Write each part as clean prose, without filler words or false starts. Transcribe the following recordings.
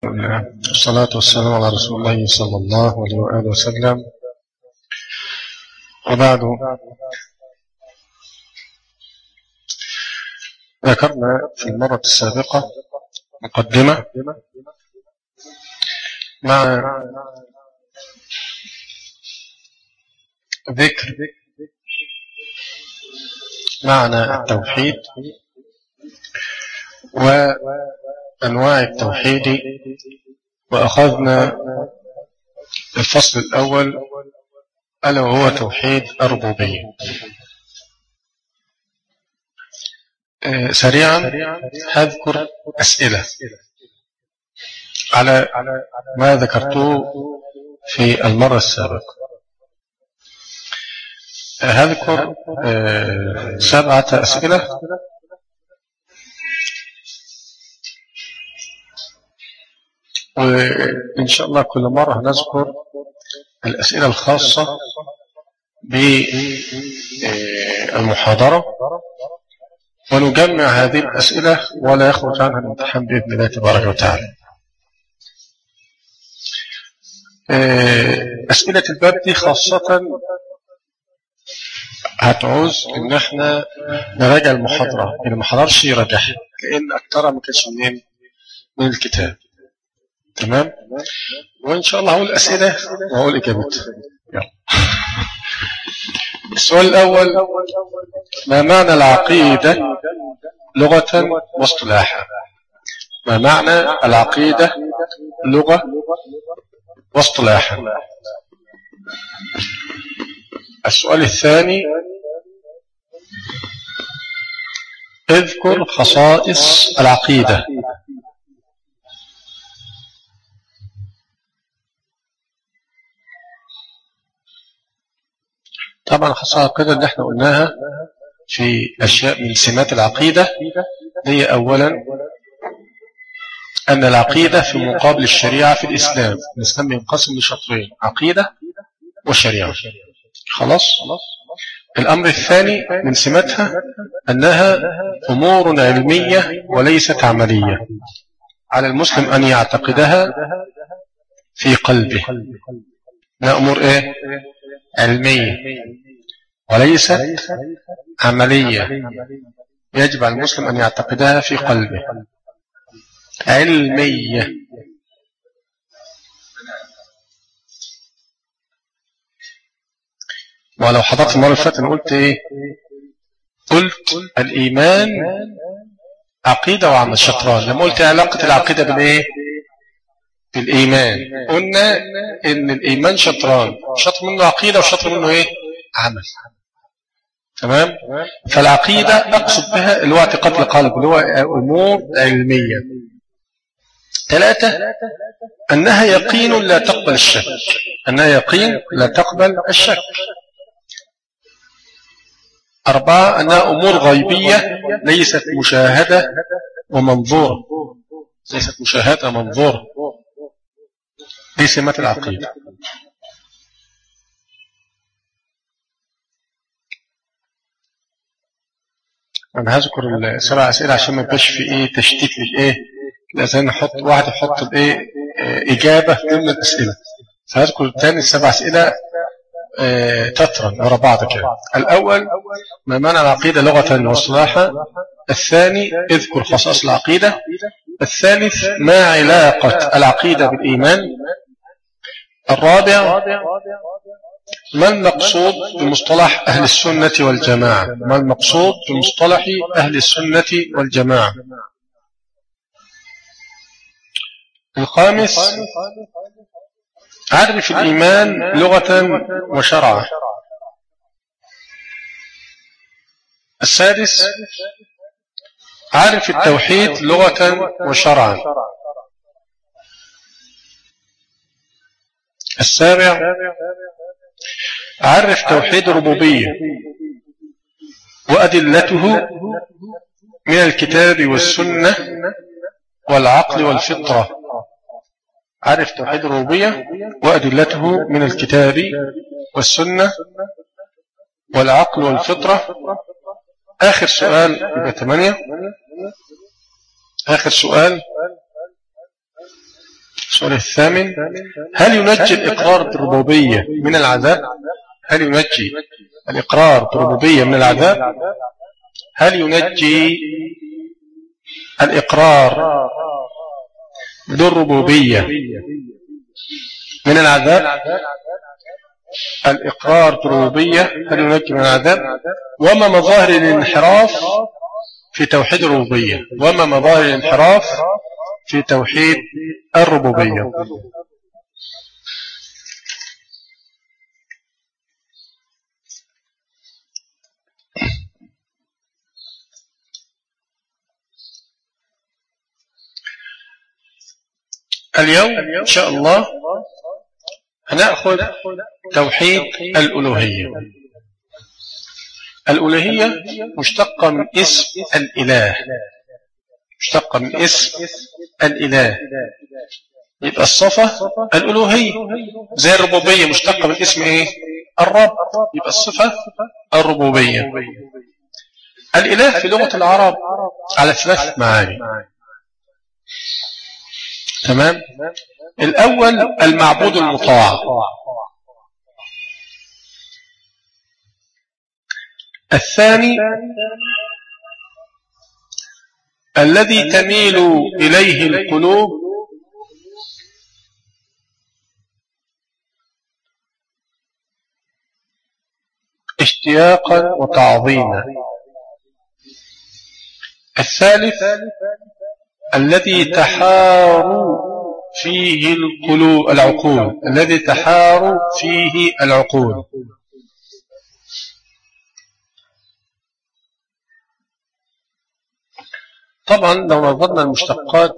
لله والصلاة والسلام على رسول الله صلى الله عليه وآله وسلم. وبعد، ذكرنا في المرة السابقة مقدمة مع ذكر معنى التوحيد وأنواع التوحيد، وأخذنا الفصل الأول ألا وهو توحيد الربوبية. سريعا هذكر أسئلة على ما ذكرته في المرة السابقة. هذكر 7 أسئلة وإن شاء الله كل مرة نذكر الأسئلة الخاصة بالمحاضرة ونجمع هذه الأسئلة ولا يخرج عنها الامتحان بإذن الله تبارك وتعالى. أسئلة الباب دي خاصة هتعوز إن احنا نراجع المحاضرة، اللي ما حضرش يراجعها لأن أكترها ما كانش من الكتاب. تمام؟ وإن شاء الله هقول أسئلة وهقول إجابتها. يلا. السؤال الأول: ما معنى العقيدة لغة واصطلاحا؟ ما معنى العقيدة لغة واصطلاحا؟ السؤال الثاني: اذكر خصائص العقيدة. طبعا خصائص العقيدة اللي احنا قلناها في أشياء من سمات العقيدة هي أولا أن العقيدة في مقابل الشريعة في الإسلام. الإسلام ينقسم لشطرين: عقيدة وشريعة. خلاص. الأمر الثاني من سماتها أنها أمور علمية وليست عملية، على المسلم أن يعتقدها في قلبه. أنها أمور إيه؟ علمية وليست عملية، يجب على المسلم أن يعتقدها في قلبه. علمية. ولو حضرت المرة اللي فاتت قلت إيه؟ قلت الإيمان عقيدة وعمل. شطران. لما قلت علاقة العقيدة بالإيه؟ بالإيمان. قلنا إن الإيمان شطران، شطر منه عقيدة وشطر منه إيه؟ عمل. تمام؟ فالعقيدة أقصد بها اللي هو اعتقاد القلب، اللي هو أمور علمية. 3: أنها يقين لا تقبل الشك. أنها يقين لا تقبل الشك. 4: أنها أمور غيبية ليست مشاهدة ومنظورة. ليست مشاهدة ومنظورة. دي سمات العقيدة. أنا هذكر 7 أسئلة عشان ما يبقاش في إيه تشتيت للإيه، لازم نحط واحد يحط بإيه إجابة ضمن الأسئلة. فهذكر تاني 7 أسئلة تترا ورا بعض كده. الأول: ما معنى العقيدة لغة واصطلاحا؟ الثاني: اذكر خصائص العقيدة. الثالث: ما علاقة العقيدة بالإيمان؟ الرابع: ما المقصود بمصطلح أهل السنة والجماعة؟ ما المقصود بمصطلح أهل السنة والجماعة؟ الخامس: عرف الإيمان لغة وشرعا. السادس: عرف التوحيد لغة وشرعا. السابع: عرف توحيد الربوبية وأدلته من الكتاب والسنة والعقل والفطرة. عرف توحيد الربوبية وأدلته من الكتاب والسنة والعقل والفطرة. آخر سؤال يبقى 8. آخر سؤال: السؤال الثامن: هل ينجي الإقرار بالربوبية من العذاب؟ هل ينجي الإقرار بالربوبية من العذاب؟ هل ينجي الإقرار بالربوبية من العذاب؟ الإقرار بالربوبية هل ينجي من العذاب؟ وما مظاهر الانحراف في توحيد الربوبية؟ وما مظاهر الانحراف في توحيد الربوبية؟ اليوم إن شاء الله هنأخذ توحيد الألوهية. الألوهية مشتقة من اسم الإله، مشتقة من اسم الإله، يبقى الصفة الألوهية، زي الربوبية مشتقة من اسم إيه؟ الرب، يبقى الصفة الربوبية. الإله في لغة العرب على 3 معاني. تمام؟ الأول المعبود المطاع، الثاني الذي تميل إليه القلوب، اشتياقا وتعظيما، الثالث الذي تحار فيه القلوب العقول، الذي تحار فيه العقول. طبعا لو نظرنا المشتقات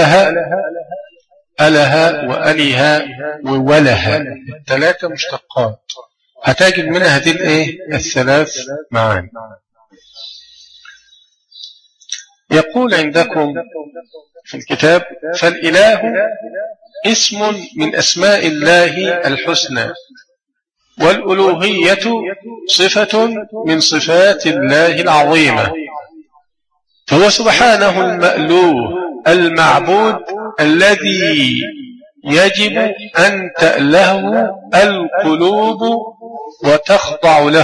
أله وأله ووله، 3 مشتقات، هتجد منها هذه الايه 3 معاني. يقول عندكم في الكتاب: فالإله اسم من أسماء الله الحسنى، والألوهية صفة من صفات الله العظيمة، فهو سبحانه المألوه المعبود الذي يجب أن تأله القلوب وتخضع له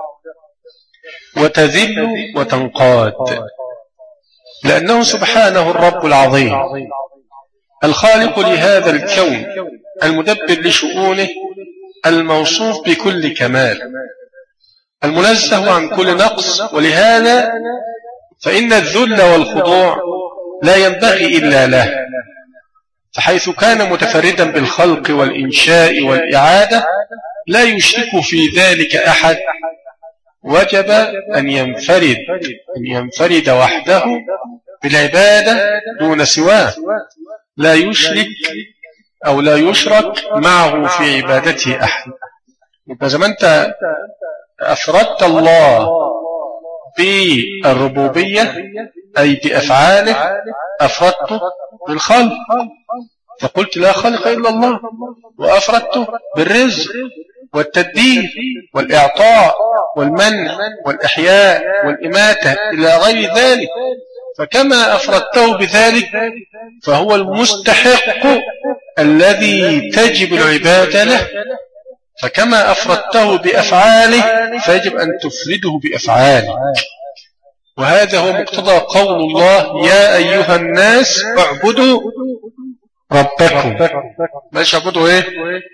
وتذل وتنقاد، لأنه سبحانه الرب العظيم الخالق لهذا الكون المدبر لشؤونه، الموصوف بكل كمال، المنزه عن كل نقص. ولهذا فإن الذل والخضوع لا ينبغي إلا له، فحيث كان متفردا بالخلق والإنشاء والإعادة لا يشرك في ذلك أحد، وجب أن ينفرد وحده بالعبادة دون سواه، لا يشرك أو لا يشرك معه في عبادته أحد. يبقى زي ما أنت أفردت الله بالربوبية أي بأفعاله، أفردته بالخلق، فقلت لا خالق إلا الله، وأفردته بالرزق والتدبير والإعطاء والمنع والإحياء والإماتة إلى غير ذلك، فكما أفردته بذلك فهو المستحق الذي تجب العبادة له، فكما أفردته بأفعاله فيجب أن تفرده بأفعاله. وهذا هو مقتضى قول الله: يا أيها الناس اعبدوا ربكم. ماشي، اعبدوا ايه؟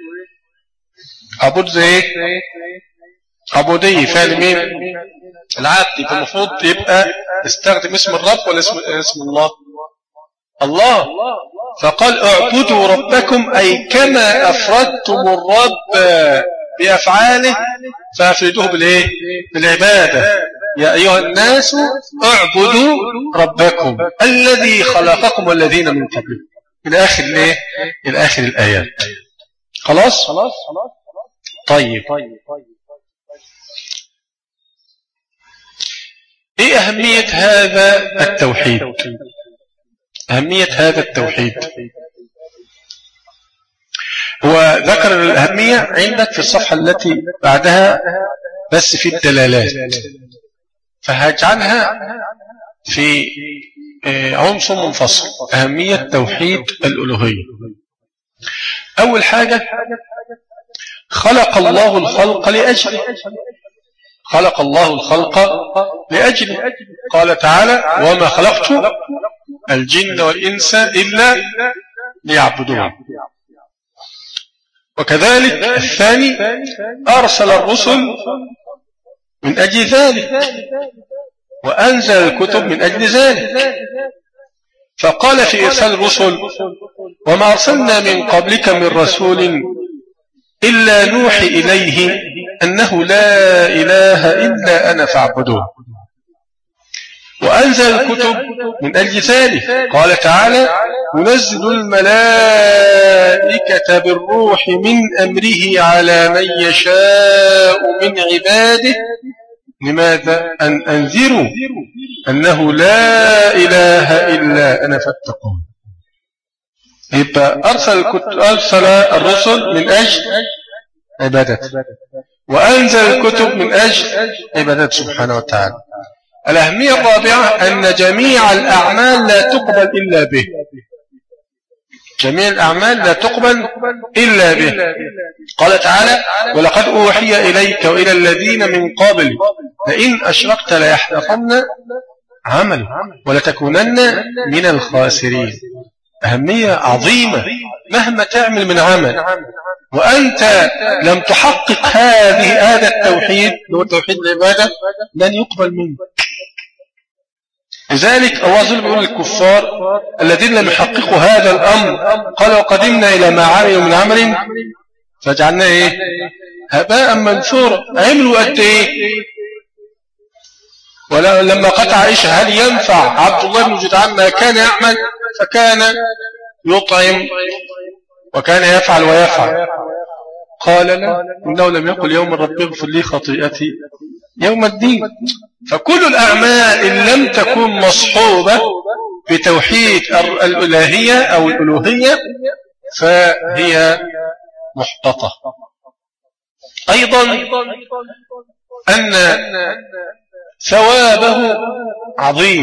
عبود زي ايه؟ عبودية، فعل مين؟ العبد. يبقى المفروض يبقى استخدم اسم الرب ولا اسم الله؟ الله. فقال اعبدوا ربكم أي كما أفردتم الرب بأفعاله فأفردوه بالإيه؟ بالعبادة. يا أيها الناس اعبدوا ربكم الذي خلقكم والذين من قبلكم إلى آخر الإيه؟ إلى آخر الآيات. خلاص؟ طيب، إيه أهمية هذا التوحيد؟ أهمية هذا التوحيد هو ذكر الأهمية عندك في الصفحة التي بعدها بس في الدلالات، فهجعلها في عنصر منفصل: أهمية توحيد الألوهية. أول حاجة خلق الله الخلق لأجله، خلق الله الخلق لأجله. قال تعالى وما خلقت الجن والإنس إلا ليعبدون. وكذلك الثاني أرسل الرسل من أجل ذلك وأنزل الكتب من أجل ذلك. فقال في إرسال الرسل وما أرسلنا من قبلك من رسول إلا نوحي إليه أنه لا إله إلا أنا فاعبدون. وأنزل الكتب من أجل ذلك. قال تعالى ينزل الملائكة بالروح من أمره على من يشاء من عباده. لماذا؟ أن أنذروا أنه لا إله إلا أنا فاتقون. يبقى أرسل الرسل من أجل عبادته وأنزل الكتب من أجل عبادته سبحانه وتعالى. الأهمية الرابعة أن جميع الأعمال لا تقبل إلا به. جميع الأعمال لا تقبل إلا به. قال تعالى ولقد أوحي إليك وإلى الذين من قبل لئن أشركت ليحبطن عمل ولتكونن من الخاسرين. أهمية عظيمة مهما تعمل من عمل وأنت لم تحقق هذا التوحيد هو توحيد العبادة لن يقبل منك. لذلك الله عز وجل يقول للكفار الذين لم يحققوا هذا الأمر قال وقدمنا إلى ما عملوا من عمل فجعلنا إيه هباء منثورا. عملوا قد إيه؟ ولما قطع عائشة هل ينفع عبد الله بن جدعان ما كان يعمل؟ فكان يطعم وكان يفعل ويفعل. قال لا إنه لم يقل يوم ربي اغفر لي خطيئتي يوم الدين. فكل الأعمال إن لم تكن مصحوبة بتوحيد الإلهية أو الألوهية فهي محبطة. أيضا أن ثوابه عظيم.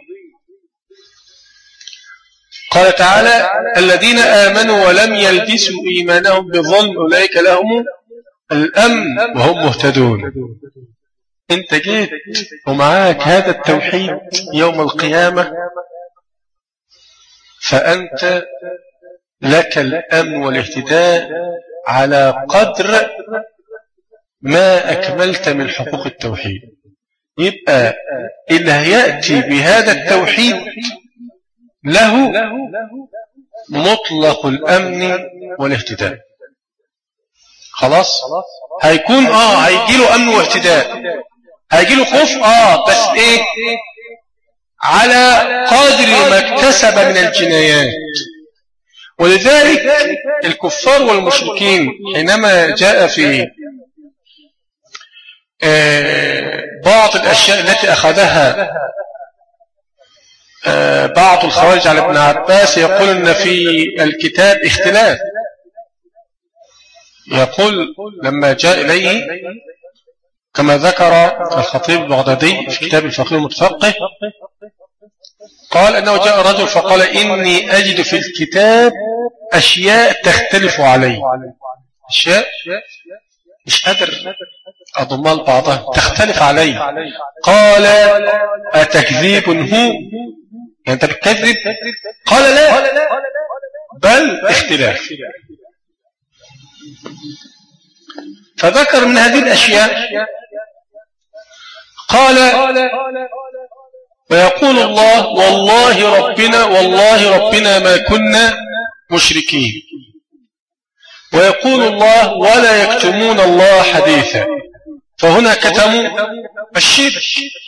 قال تعالى الذين آمنوا ولم يلبسوا إيمانهم بظلم أولئك لهم الأمن وهم مهتدون. انت جيت ومعاك هذا التوحيد يوم القيامة فأنت لك الأمن والاهتداء على قدر ما أكملت من حقوق التوحيد. يبقى اللي يأتي بهذا التوحيد له مطلق الأمن والاهتداء. خلاص هيكون هيجيله أمن واهتداء هيجيله خوف بس ايه على قدر ما اكتسب من الجنايات. ولذلك الكفار والمشركين حينما جاء في بعض الأشياء التي أخذها بعض الخوارج على ابن عباس يقول أن في الكتاب اختلاف. يقول لما جاء إليه كما ذكر الخطيب البغدادي في كتاب الفقيه المتفقه قال أنه جاء رجل فقال إني أجد في الكتاب أشياء تختلف علي. أشياء مش قادر أضمها لبعضها تختلف علي. قال أتكذيب هو يعني أنت بتكذب؟ قال لا بل اختلاف. فذكر من هذه الأشياء قال ويقول الله والله ربنا ما كنا مشركين. ويقول الله ولا يكتمون الله حديثا. فهنا كتموا الشرك.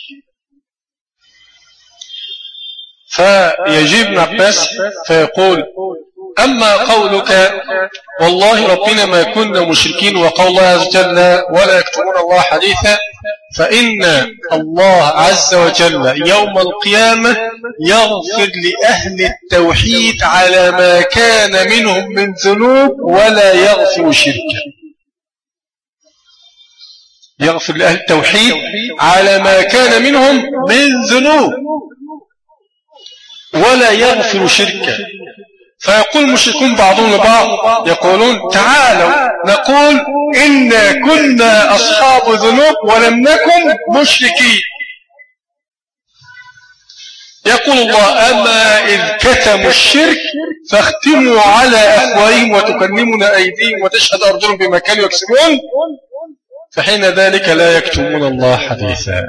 فيجيب ابن عباس فيقول أما قولك والله ربنا ما كنا مشركين وقول الله عز وجل ولا يكتمون الله حديثا فإن الله عز وجل يوم القيامة يغفر لأهل التوحيد على ما كان منهم من ذنوب ولا يغفر شركا. يغفر لأهل التوحيد على ما كان منهم من ذنوب ولا يغفر شركا. فيقول المشركون بعضهم لبعض يقولون تعالوا نقول إنا كنا أصحاب ذنوب ولم نكن مشركين. يقول الله أما إذ كتموا الشرك فاختموا على أفواههم وتكلمنا أيديهم وتشهد أرجلهم بما كانوا يكسبون فحين ذلك لا يكتمون الله حديثا.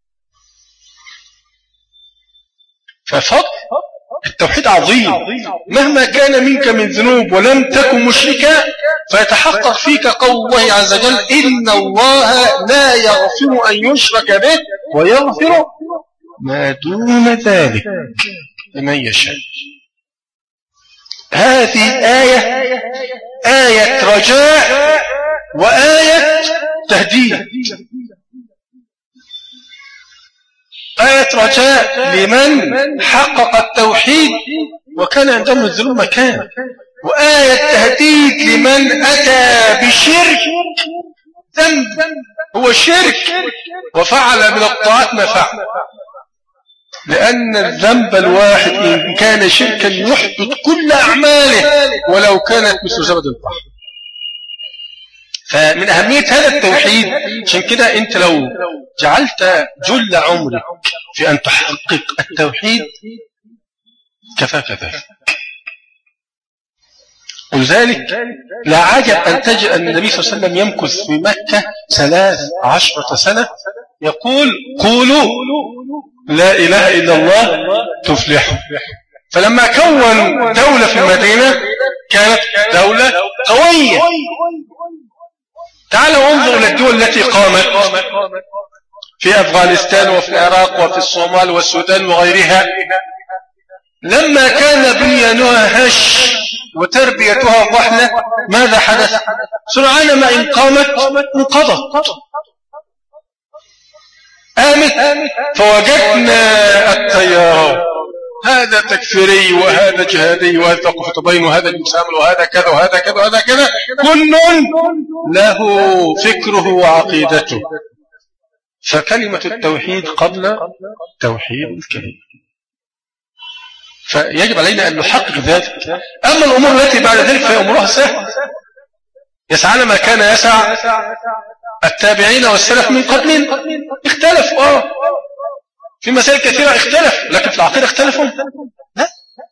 ففضل التوحيد عظيم، مهما كان منك من ذنوب ولم تكن مشركا فيتحقق فيك قول الله عز وجل إن الله لا يغفر أن يشرك به ويغفر ما دون ذلك لمن يشاء. هذه آية رجاء وآية تهديد. آية رجاء لمن حقق التوحيد وكان عندهم الذنوب مكان، وآية تهديد لمن أتى بشرك ذنب هو شرك وفعل من الطاعات ما فعل، لأن الذنب الواحد إن كان شركا يحبط كل أعماله ولو كانت مثل زبد البحر. فمن أهمية هذا التوحيد عشان كده أنت لو جعلت جل عمرك في أن تحقق التوحيد كفاك ذلك. ولذلك لا عجب أن تجد أن النبي صلى الله عليه وسلم يمكث في مكة 13 سنة يقول قولوا لا إله إلا الله تفلحوا. فلما كون دولة في المدينة كانت دولة قوية. تعالوا انظروا إلى الدول التي قامت في أفغانستان وفي العراق وفي الصومال والسودان وغيرها، لما كان بنيانها هش وتربيتها ضحلة ماذا حدث؟ سرعان ما إن قامت انقضت. قامت فوجدنا التيار هذا تكفيري وهذا جهادي وهذا قطبين وهذا المسامل وهذا كذا وهذا كذا وهذا كذا، كل له فكره وعقيدته. فكلمة التوحيد قبل توحيد الكلمة، فيجب علينا أن نحقق ذلك. أما الأمور التي بعد ذلك فأمورها سهل، يسعنا ما كان يسع التابعين والسلف من قبل. اختلفوا في مسائل كثيرة اختلف، لكن في العقيدة اختلفوا لا.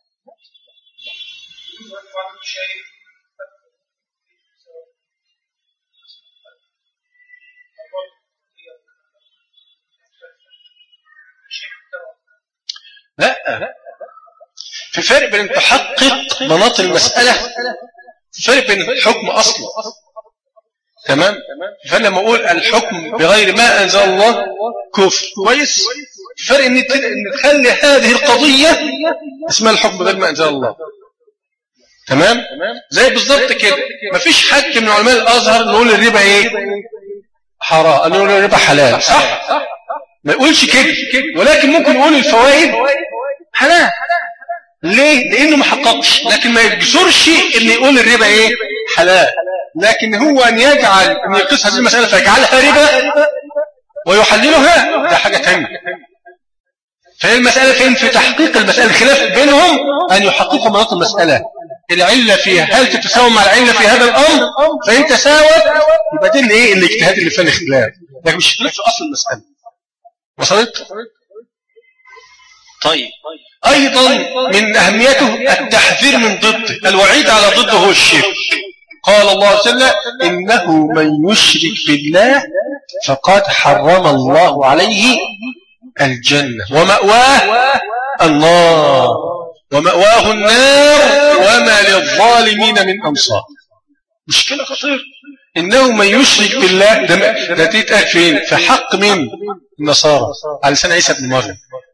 لا، في فرق بين تحقق مناط المسألة، في فرق بين الحكم أصلا. تمام. فلما أقول الحكم بغير ما أنزل الله كفر كويس، فرق ان تخلي هذه القضية اسمها الحكم بغير ما أنزل الله. تمام. زي بالضبط كده مفيش حد من علماء الأزهر نقول الربا ايه حرام، نقول الربا حلال، صح؟ ما يقولش كده، ولكن ممكن يقول الفوائد حلال. ليه؟ لأنه ما حققش، لكن ما يجسرش ان يقول الربا ايه حلال. لكن هو ان يجعل ان يقيس هذه المسألة فيجعلها ربا ويحللها ده حاجة تانية. فهي المسألة فين؟ في تحقيق المسألة. الخلاف بينهم أن يحققوا مناط المسألة، العلة فيها هل تتساوى مع العلة في هذا الأمر، فإن تساوت يبقى دي الايه الاجتهاد اللي فيه الاختلاف، لكن مش اختلاف في أصل المسألة. وصلت؟ طيب أيضا من أهميته التحذير من ضده، الوعيد على ضده هو الشرك. قال الله عز وجل إنه من يشرك بالله فقد حرم الله عليه الجنة ومأواه النار ومأواه النار وما للظالمين من أنصار. مشكلة خطيرة. إنه من يشرك بالله ده تتقال فين؟ في حق من النصارى على لسان عيسى بن مريم.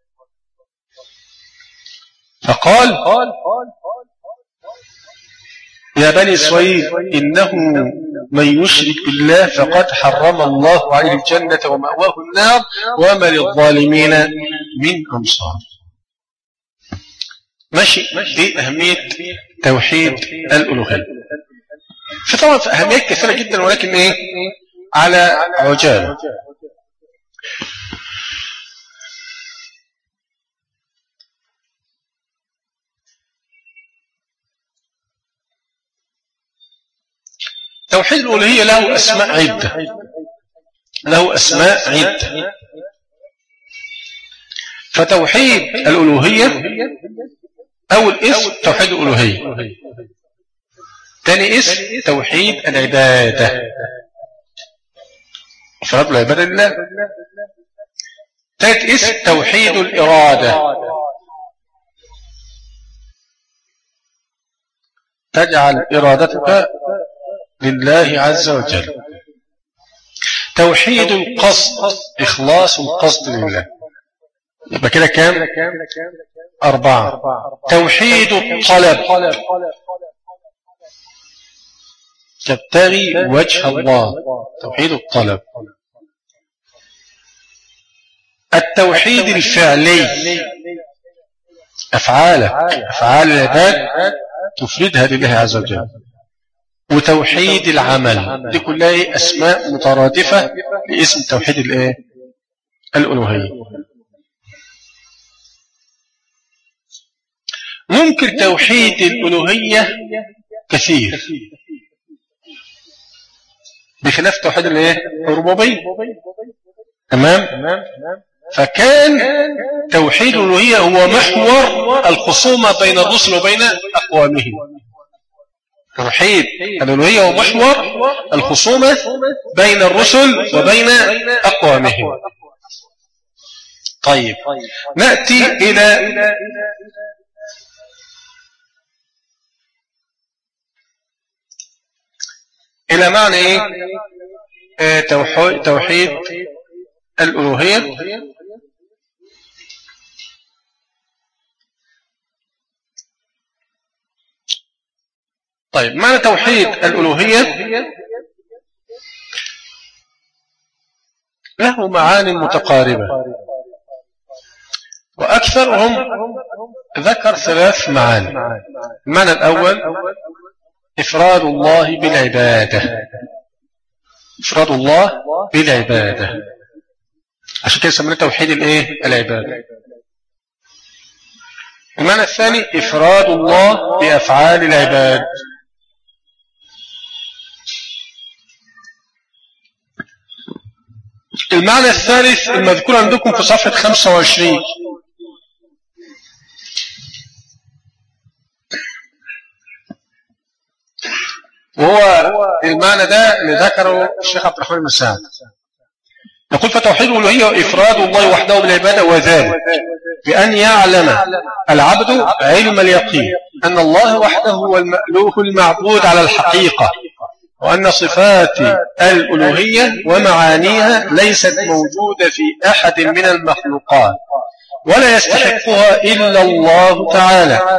فقال يا بني إسرائيل إنه من يشرك بالله فقد حرم الله عليه الجنة ومأواه النار وما للظالمين من أنصار. ماشي. دي أهمية توحيد الألوهية. في طبعا في أهميات كثيرة جدا، ولكن إيه على عجالة. توحيد الألوهية له أسماء عدة، له أسماء عدة. فتوحيد الألوهية أول اسم توحيد الألوهية، ثاني اسم توحيد العبادة، إفراد العبادة لله. ثالث اسم توحيد الإرادة، تجعل إرادتك لله عز وجل. توحيد القصد، إخلاص القصد لله. يبقى كده كام؟ 4. توحيد الطلب، تبتغي وجه الله، توحيد الطلب. التوحيد الفعلي، أفعال العباد تفردها لله عز وجل. وتوحيد العمل، دي كلها أسماء مترادفة لاسم توحيد الألوهية. ممكن توحيد الألوهية كثير بخلاف توحيد الربوبية. تمام؟ فكان توحيد الألوهية هو محور الخصومة بين الرسل وبين أقوامهم. توحيد الألوهية هو محور الخصومة بين الرسل وبين أقوامهم. طيب، نأتي إلى معنى توحيد الألوهية. طيب، معنى توحيد الألوهية له معاني متقاربة، وأكثرهم ذكر 3 معاني. المعنى الأول إفراد الله بالعبادة، إفراد الله بالعبادة، عشان كده سميناه توحيد العبادة. المعنى الثاني إفراد الله بأفعال العباد. المعنى الثالث المذكور عندكم في صفحة 25، وهو المعنى ده اللي ذكره الشيخ عبد الرحمن بن سعد. يقول: فتوحيد الألوهية وإفراد الله وحده بالعبادة، وذلك بأن يعلم العبد علم اليقين أن الله وحده هو المألوه المعبود على الحقيقة، وأن صفات الألوهية ومعانيها ليست موجودة في أحد من المخلوقات، ولا يستحقها إلا الله تعالى.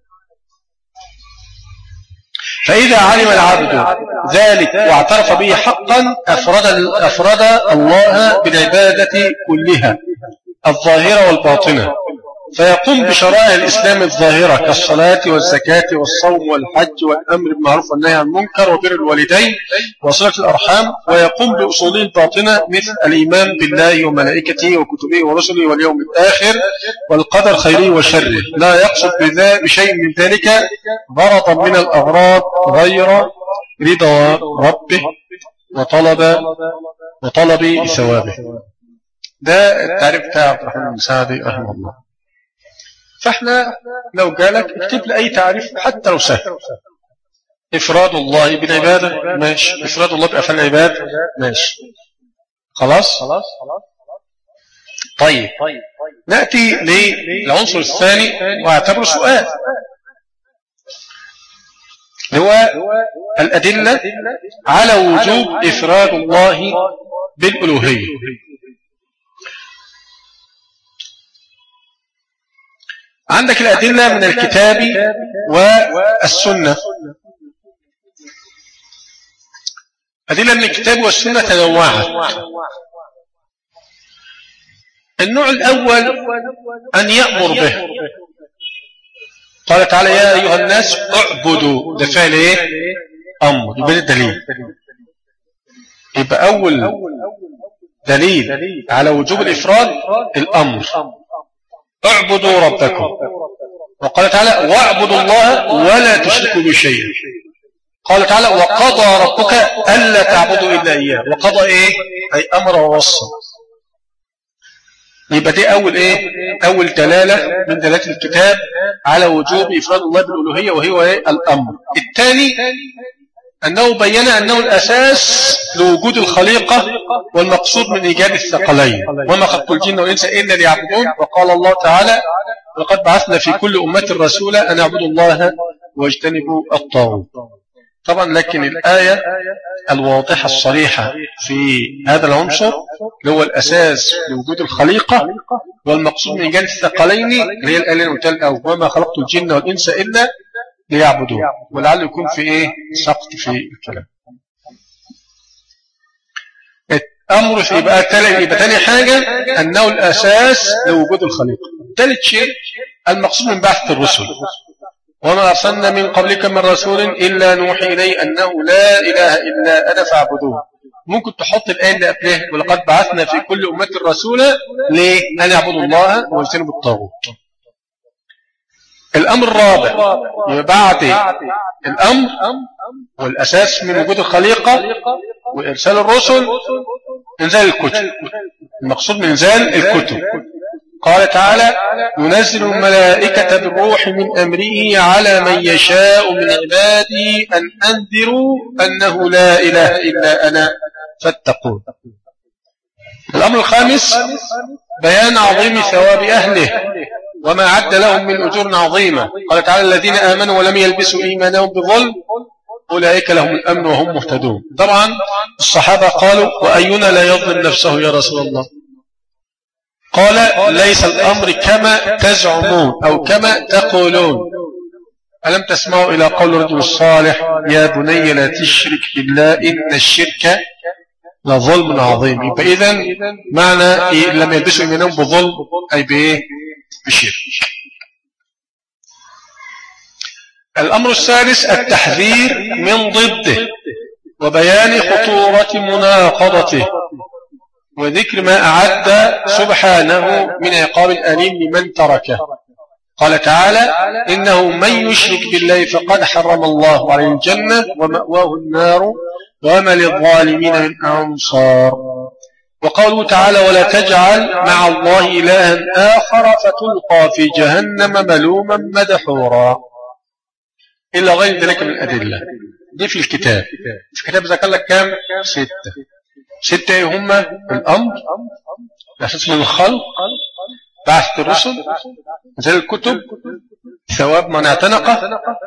فإذا علم العبد ذلك واعترف به حقا أفرد الله بالعبادة كلها الظاهرة والباطنة، فيقوم بشرائع الإسلام الظاهرة كالصلاة والزكاة والصوم والحج والأمر بالمعروف والنهي عن المنكر وبر الوالدين وصلة الأرحام، ويقوم بأصوله الباطنة مثل الإيمان بالله وملائكته وكتبه ورسله واليوم الآخر والقدر خيره وشره، لا يقصد بشيء من ذلك غرضا من الأغراض غير رضا ربه وطلب ثوابه. ده التعريف بتاع عبد الرحمن بن سعد رحمه الله. فاحنا لو جالك اكتب لي اي تعريف حتى لو سهل. افراد الله بالعباده ماشي، افراد الله بافعال العباد ماشي، خلاص. طيب، ناتي للعنصر الثاني واعتبره سؤال، هو الادله على وجوب افراد الله بالالوهيه. عندك الأدلة من الكتاب والسنة. أدلة من الكتاب والسنة تنوعت. النوع الأول أن يأمر به، قال تعالى: يا أيها الناس اعبدوا، ده فعل أمر، يبقى الدليل. يبقى أول دليل على وجوب الإفراد الأمر، اعبدوا ربكم. وقال تعالى: واعبدوا الله ولا تشركوا به شيئا. قال تعالى وقضى ربك ألا تعبدوا إلا إياه. وقضى إيه؟ أي أمر ووصى. يبقى دي أول إيه؟ أول دلالة من دلالات الكتاب على وجوب إفراد الله بالألوهية، وهو إيه؟ الأمر. الثاني أنه بين أنه الأساس لوجود الخليقة والمقصود من إيجاد الثقلين، وما خلقت الجن والإنس إلا ليعبدون. وقال الله تعالى لقد بعثنا في كل أمة رسولا أن اعبدوا الله واجتنبوا الطاغوت. طبعا لكن الآية الواضحة الصريحة في هذا العنصر اللي هو الأساس لوجود الخليقة والمقصود من إيجاد الثقلين اللي هي الآية اللي قلتها الأول وما خلقت الجن والإنس إلا ليعبدون، ولعل يكون في إيه سقط في الكلام. الأمر في يبقى تاني حاجة أنه الأساس لوجود الخليقة. ثالث شيء المقصود من بعث الرسل، وما أرسلنا من قبلك من رسول إلا نوحي إليه أنه لا إله إلا أنا فاعبدون. ممكن تحط الآية اللي قبلها ولقد بعثنا في كل أمة رسولا ليه؟ أن يعبدوا الله ويجتنبوا الطاغوت. الأمر الرابع بعد الأمر والأساس من وجود الخليقة وإرسال الرسل إنزال الكتب. المقصود من إنزال الكتب قال تعالى ينزل الملائكة بالروح من أمره على من يشاء من عبادي أن أنذروا أنه لا إله إلا أنا فاتقون. الأمر الخامس بيان عظيم ثواب أهله وما عد لهم من أجور عظيمة. قال تعالى الذين آمنوا ولم يلبسوا إيمانهم بظلم أولئك لهم الأمن وهم مهتدون. طبعا الصحابة قالوا وأينا لا يظلم نفسه يا رسول الله؟ قال ليس الأمر كما تزعمون أو كما تقولون. ألم تسمعوا إلى قول الرجل الصالح يا بني لا تشرك بالله إن الشرك لظلم عظيم. يبقى إذن معنى إيه لم يلبسوا إيمانهم بظلم أي بإيه؟ بشرك. الأمر الثالث التحذير من ضده وبيان خطورة مناقضته وذكر ما أعد سبحانه من عقاب الأليم لمن تركه. قال تعالى إنه من يشرك بالله فقد حرم الله عليه الجنة ومأواه النار وما للظالمين من أنصار. وقوله تعالى ولا تجعل مع الله إلها آخر فتلقى في جهنم ملوما مدحورا إلا غير ذلك من الأدلة. دي في الكتاب. في الكتاب ذكر لك كام؟ 6 هم الأمر الأساس من الخلق بعث الرسل إنزال الكتب ثواب من اعتنقه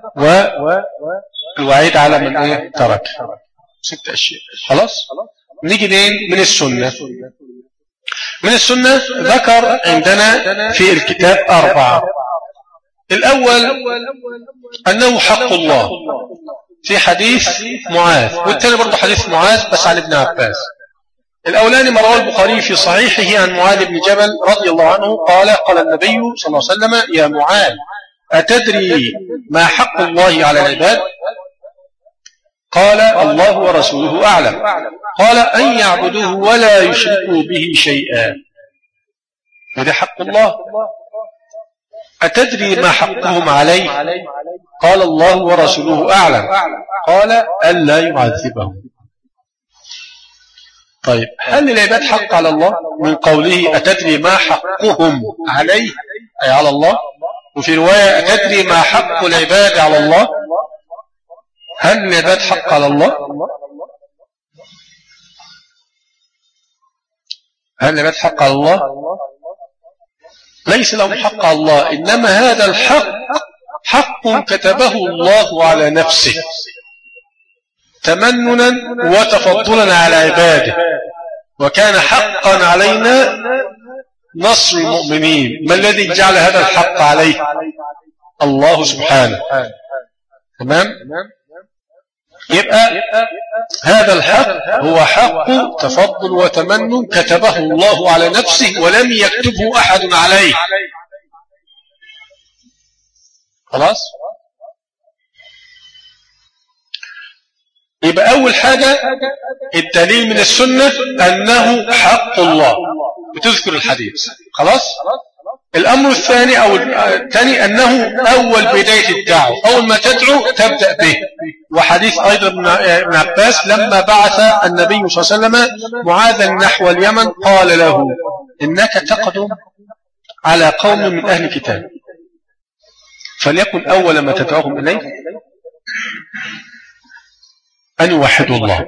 والوعيد على من إيه ترك. 6 أشياء. خلاص نيجي لين من السنة. من السنة ذكر عندنا في الكتاب 4. الأول أنه حق الله في حديث معاذ، والثاني برضه حديث معاذ بس عن ابن عباس. الأولاني ما رواه البخاري في صحيحه عن معاذ بن جبل رضي الله عنه قال النبي صلى الله عليه وسلم يا معاذ أتدري ما حق الله على العباد؟ قال الله ورسوله أعلم. قال أن يعبدوه ولا يشركوا به شيئا. هذا حق الله. أتدري ما حقهم عليه؟ قال الله ورسوله أعلم. قال ألا يعذبهم. طيب هل للعباد حق على الله من قوله أتدري ما حقهم عليه أي على الله؟ وفي رواية أتدري ما حق العباد على الله؟ هل للعباد حق على الله؟ هل للعباد حق على الله؟ ليس لهم حق على الله، إنما هذا الحق حق كتبه الله على نفسه تمننا وتفضلا على عباده، وكان حقا علينا نصر المؤمنين. ما الذي جعل هذا الحق عليه؟ الله سبحانه. تمام؟ يبقى هذا الحق هو حق تفضل وتمنن كتبه الله على نفسه ولم يكتبه أحد عليه. خلاص؟ يبقى أول حاجة الدليل من السنة أنه حق الله بتذكر الحديث. خلاص؟ الأمر الثاني أو الثاني أنه أول بداية الدعوة، أول ما تدعو تبدأ به وحديث أيضا ابن عباس لما بعث النبي صلى الله عليه وسلم معاذا نحو اليمن قال له إنك تقدم على قوم من أهل الكتاب فليكن أول ما تدعوهم إليه أن يوحدوا الله،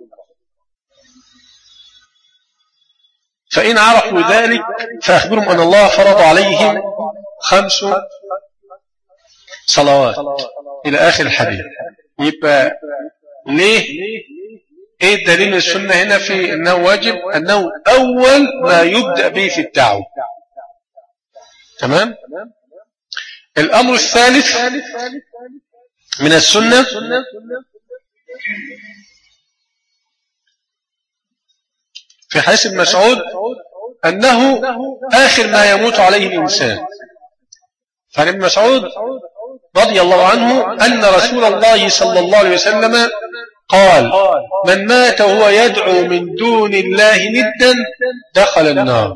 فإن عرفوا ذلك فأخبرهم أن الله فرض عليهم 5 صلوات إلى آخر الحديث. يبقى ليه إيه الدليل السنة هنا في أنه واجب؟ أنه أول ما يبدأ به في الدعوة. تمام؟ الأمر الثالث من السنة في حديث ابن مسعود أنه آخر ما يموت عليه الإنسان. فعن ابن مسعود رضي الله عنه أن رسول الله صلى الله عليه وسلم قال من مات وهو يدعو من دون الله ندا دخل النار.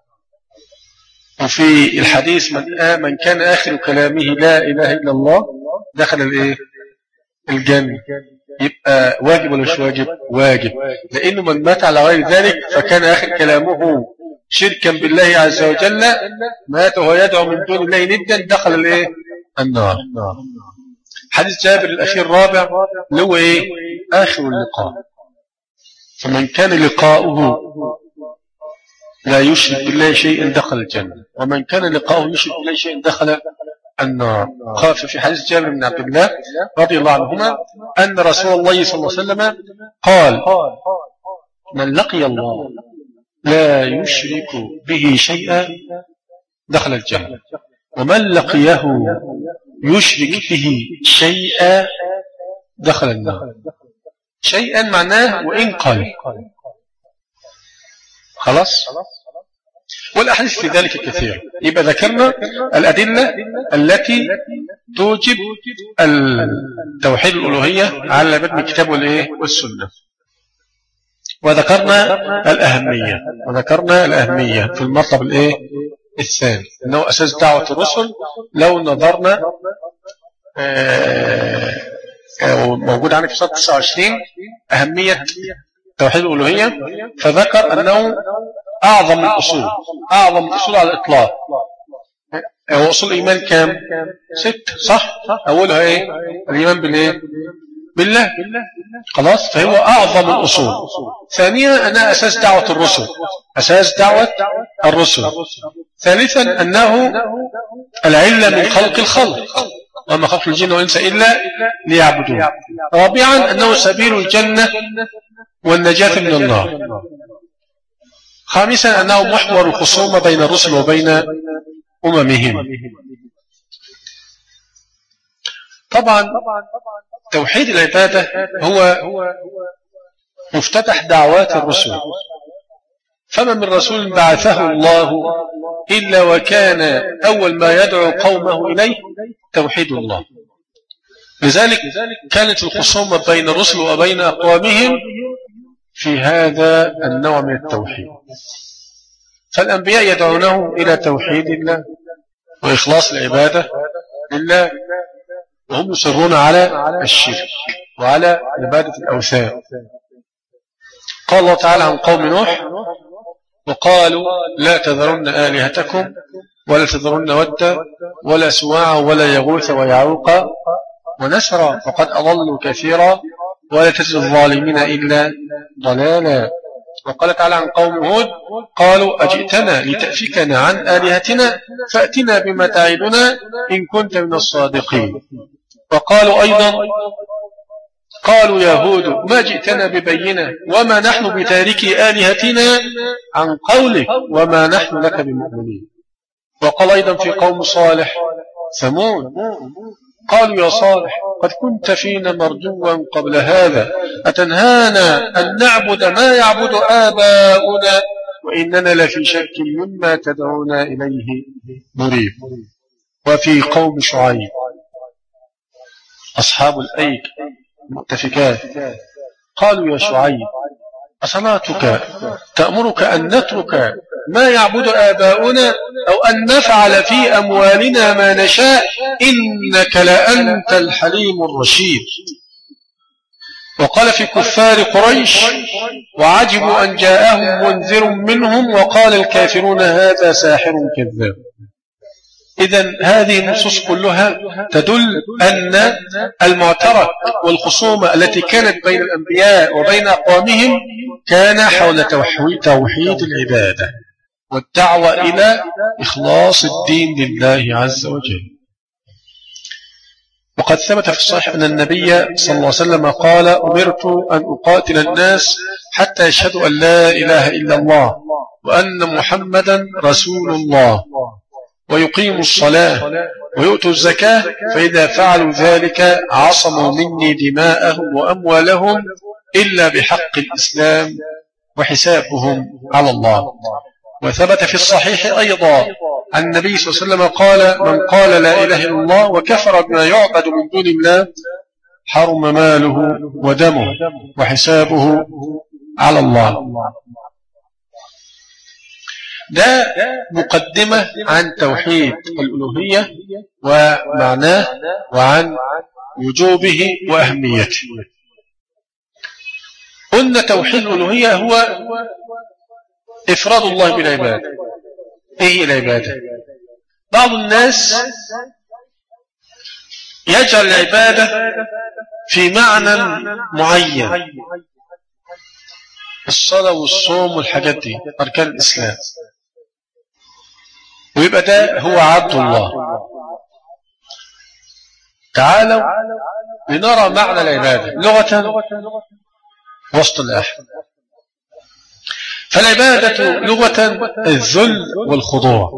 وفي الحديث من كان آخر كلامه لا إله إلا الله دخل الجنة. يبقى واجب ولا مش واجب؟ واجب، لأنه من مات على غير ذلك فكان آخر كلامه شركا بالله عز وجل، مات وهو يدعو من دون الله ندا دخل النار. حديث جابر الأخير الرابع اللي هو آخر اللقاء، فمن كان لقاؤه لا يشرك بالله شيئا دخل الجنة، ومن كان لقاؤه يشرك بالله شيئا دخل النار. خاف في حديث جابر بن عبد الله رضي الله عنهما أن رسول الله صلى الله عليه وسلم قال من لقي الله لا يشرك به شيئا دخل الجنة، ومن لقيه يشرك به شيئا دخل النار. شيئا معناه وإن قال. خلاص؟ والأحاديث في ذلك كثير. يبقى ذكرنا الأدلة التي توجب التوحيد الألوهية على بدء الكتاب والسنة، وذكرنا الأهمية في المطلب الثاني أنه أساس دعوة الرسل. لو نظرنا موجود عنه في صفحة 29 أهمية توحيد الألوهية، فذكر أنه أعظم الأصول على الإطلاق. أصول الإيمان كام؟ 6 صح؟ أولها الإيمان بالله. خلاص، فهو أعظم الأصول. ثانيا أنها أساس دعوة الرسل. ثالثا أنه العلة من خلق الخلق، وما خلق الجن والإنس إلا ليعبدون. رابعا أنه سبيل الجنة والنجاة من النار. خامسا أنه محور الخصومة بين الرسل وبين أممهم. طبعا توحيد العبادة هو مفتتح دعوات الرسل، فما من رسول بعثه الله إلا وكان أول ما يدعو قومه إليه توحيد الله. لذلك كانت الخصومة بين الرسل وبين أقوامهم في هذا النوع من التوحيد. فالأنبياء يدعونه إلى توحيد الله وإخلاص العبادة لله، وهم يصرون على الشرك وعلى عبادة الأوثان. قال الله تعالى عن قوم نوح وقالوا لا تذرن آلهتكم ولا تذرن ودا ولا سواعا ولا يغوث ويعوق ونسرا وقد أضلوا كثيرا ولا تزد الظالمين إلا ضلالا. وقال تعالى عن قوم هود قالوا أجئتنا لتأفكنا عن آلهتنا فأتنا بما تعدنا إن كنت من الصادقين. وقالوا أيضا قالوا يا هود ما جئتنا ببينة وما نحن بتاركي آلهتنا عن قولك وما نحن لك بمؤمنين. وقال أيضا في قوم صالح ثمود قالوا يا صالح قد كنت فينا مرجوا قبل هذا أتنهانا أن نعبد ما يعبد آباؤنا وإننا لفي شك مما تدعونا إليه مريب. وفي قوم شعيب أصحاب الأيك مؤتفكات قالوا يا شعيب أصلاتك تأمرك أن نترك ما يعبد آباؤنا أو أن نفعل في أموالنا ما نشاء إنك لأنت الحليم الرشيد. وقال في كفار قريش وعجبوا أن جاءهم منذر منهم وقال الكافرون هذا ساحر كذاب. إذن هذه النصوص كلها تدل أن المعترك والخصومة التي كانت بين الأنبياء وبين أقوامهم كان حول توحيد العبادة والدعوة إلى إخلاص الدين لله عز وجل. وقد ثبت في الصحيح أن النبي صلى الله عليه وسلم قال أمرت أن أقاتل الناس حتى يشهدوا أن لا إله إلا الله وأن محمدا رسول الله ويقيموا الصلاة ويؤتوا الزكاة فإذا فعلوا ذلك عصموا مني دماءهم وأموالهم إلا بحق الإسلام وحسابهم على الله. وثبت في الصحيح أيضا عن النبي صلى الله عليه وسلم قال من قال لا إله إلا الله وكفر بما يعبد من دون الله حرم ماله ودمه وحسابه على الله. ده مقدمة عن توحيد الألوهية ومعناه وعن وجوبه وأهميته. قلنا توحيد الألوهية هو إفراد الله بالعبادة. إيه هي العبادة؟ بعض الناس يجعل العبادة في معنى معين، الصلاة والصوم والحاجات دي أركان الإسلام، ويبقى ده هو عبد الله. تعالوا لنرى معنى العبادة لغة واصطلاحا. فالعبادة لغة الذل والخضوع.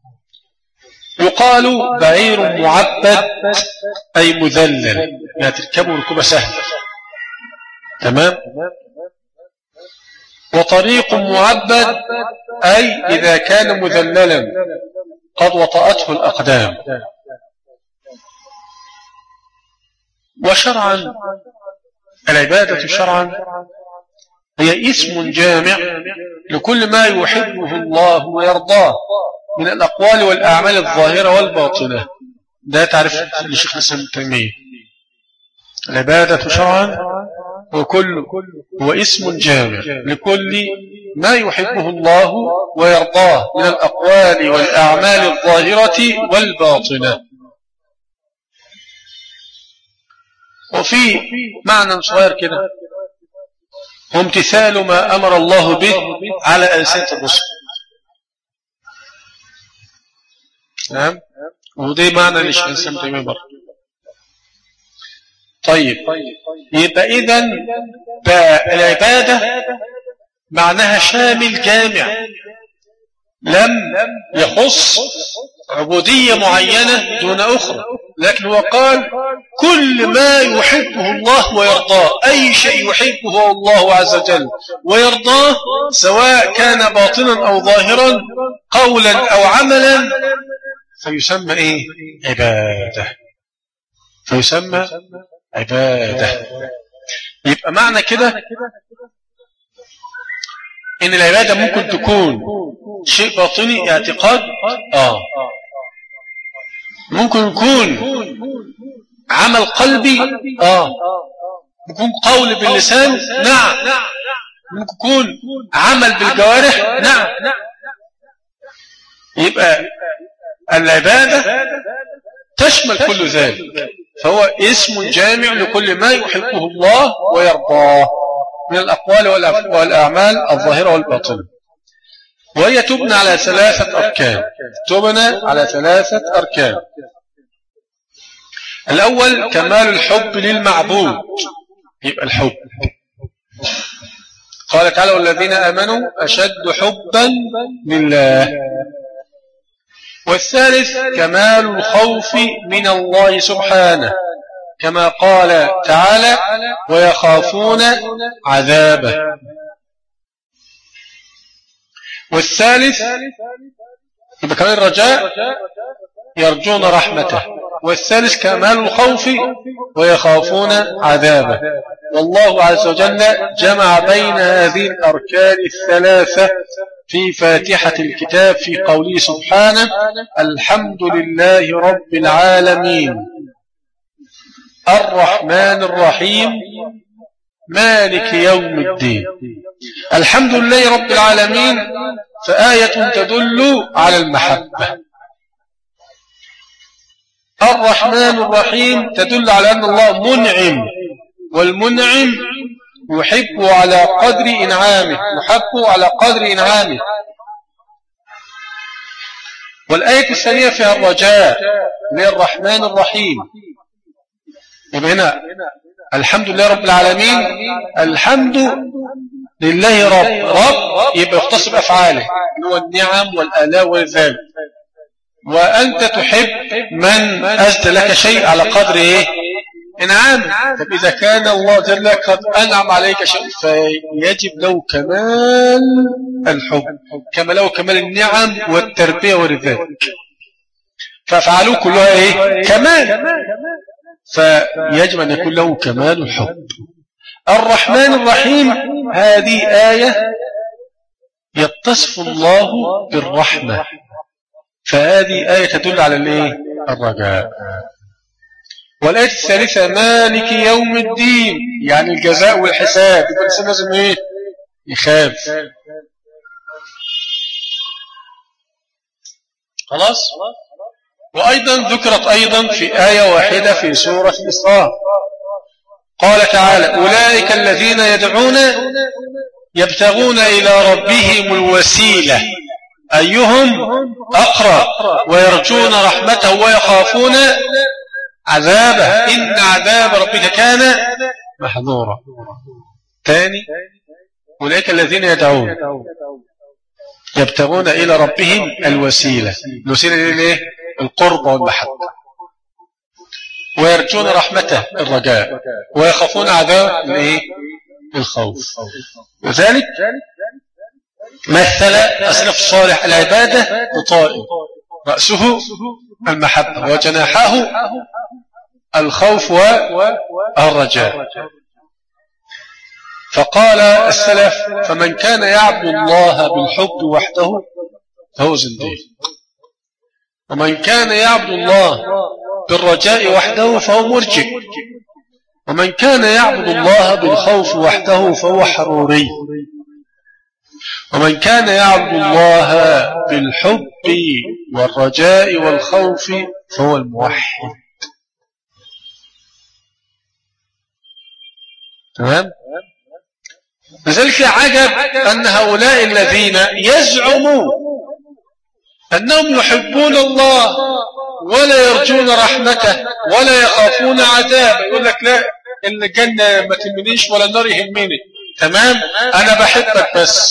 يقال بعير معبد أي مذلل، يعني تركبه ركوبة سهلة، تمام. وطريق معبد أي إذا كان مذللا قد وطأته الأقدام. وشرعا العبادة شرعا هي اسم جامع لكل ما يحبه الله ويرضاه من الأقوال والأعمال الظاهرة والباطنة. ده تعرف لشيخ الإسلام ابن تيمية. العبادة شرعا هو اسم جامع لكل ما يحبه الله ويرضاه من الأقوال والأعمال الظاهرة والباطنة. وفي معنى صغير كده هو امتثال ما أمر الله به على ألسنة الرسل. نعم، وده معنى ليش الإنسان تيمية برضه. طيب، يبقى إذن العبادة معناها شامل جامع، لم يخص عبودية معينة دون أخرى، لكن هو قال كل ما يحبه الله ويرضاه، أي شيء يحبه الله عز وجل ويرضاه سواء كان باطنا أو ظاهرا قولا أو عملا فيسمى إيه؟ عبادة. فيسمى عبادة. يبقى معنى كده إن العبادة ممكن تكون شيء باطني اعتقاد، ممكن يكون عمل قلبي، ممكن قول باللسان، نعم، ممكن يكون عمل بالجوارح، نعم. يبقى العبادة تشمل كل ذلك، فهو اسم جامع لكل ما يحبه الله ويرضاه من الأقوال والأعمال الظاهرة والباطنة. وهي تبنى على 3 أركان. الأول كمال الحب للمعبود، يبقى الحب. قال تعالى والذين آمنوا أشد حبا لله. والثالث كمال الخوف من الله سبحانه، كما قال تعالى ويخافون عذابه. والثالث يبقى كمال الرجاء، يرجون رحمته. والثالث كمال الخوف ويخافون عذابه. والله عز وجل جمع بين هذه الأركان الثلاثة في فاتحة الكتاب في قوله سبحانه الحمد لله رب العالمين الرحمن الرحيم مالك يوم الدين. الحمد لله رب العالمين فآية تدل على المحبة. الرحمن الرحيم تدل على أن الله منعم، والمنعم يحب على قدر إنعامه، يحب على قدر إنعامه. والآية الثانية فيها الرجاء للرحمن الرحيم. يبقى هنا الحمد لله رب العالمين، الحمد لله رب يبقى يختص بأفعاله اللي هو النعم والآلاء والذات. وأنت تحب من أسدى لك شيء على قدر إيه؟ إنعام. طب إذا كان الله جل قد أنعم عليك شيء فيجب له كمال الحب، كما له كمال النعم والتربية والرفاق، فأفعاله كلها إيه؟ كمال، فيجب أن يكون له كمال الحب. الرحمن الرحيم هذه آية يتصف الله بالرحمة، فهذه آية تدل على الإيه؟ الرجاء. والآية الثالثة مالك يوم الدين، يعني الجزاء والحساب. يبقى الإنسان لازم إيه؟ يخاف. خلاص. وأيضا ذكرت أيضا في آية واحدة في سورة الإسراء، قال تعالى أولئك الذين يدعون يبتغون إلى ربهم الوسيلة أيهم أقرب ويرجون رحمته ويخافون عذابه إن عذاب ربك كان محذورا. ثاني أولئك الذين يدعون يبتغون إلى ربهم الوسيلة، الوسيلة ليه؟ القرب والمحبة، ويرجون رحمته الرجاء، ويخافون عذاب الخوف. وذلك مثل السلف الصالح العبادة بطائر رأسه المحبة وجناحه الخوف والرجاء. فقال السلف فمن كان يعبد الله بالحب وحده فهو زنديق، ومن كان يعبد الله بالرجاء وحده فهو مرجئ، ومن كان يعبد الله بالخوف وحده فهو حروري، ومن كان يعبد الله بالحب والرجاء والخوف فهو الموحد. تمام؟ لذلك عجب أن هؤلاء الذين يزعمون أنهم يحبون الله ولا يرجون رحمته ولا يخافون عذابه، يقول لك لا الجنة ما تهمنيش ولا النار يهمني، تمام، أنا بحبك بس،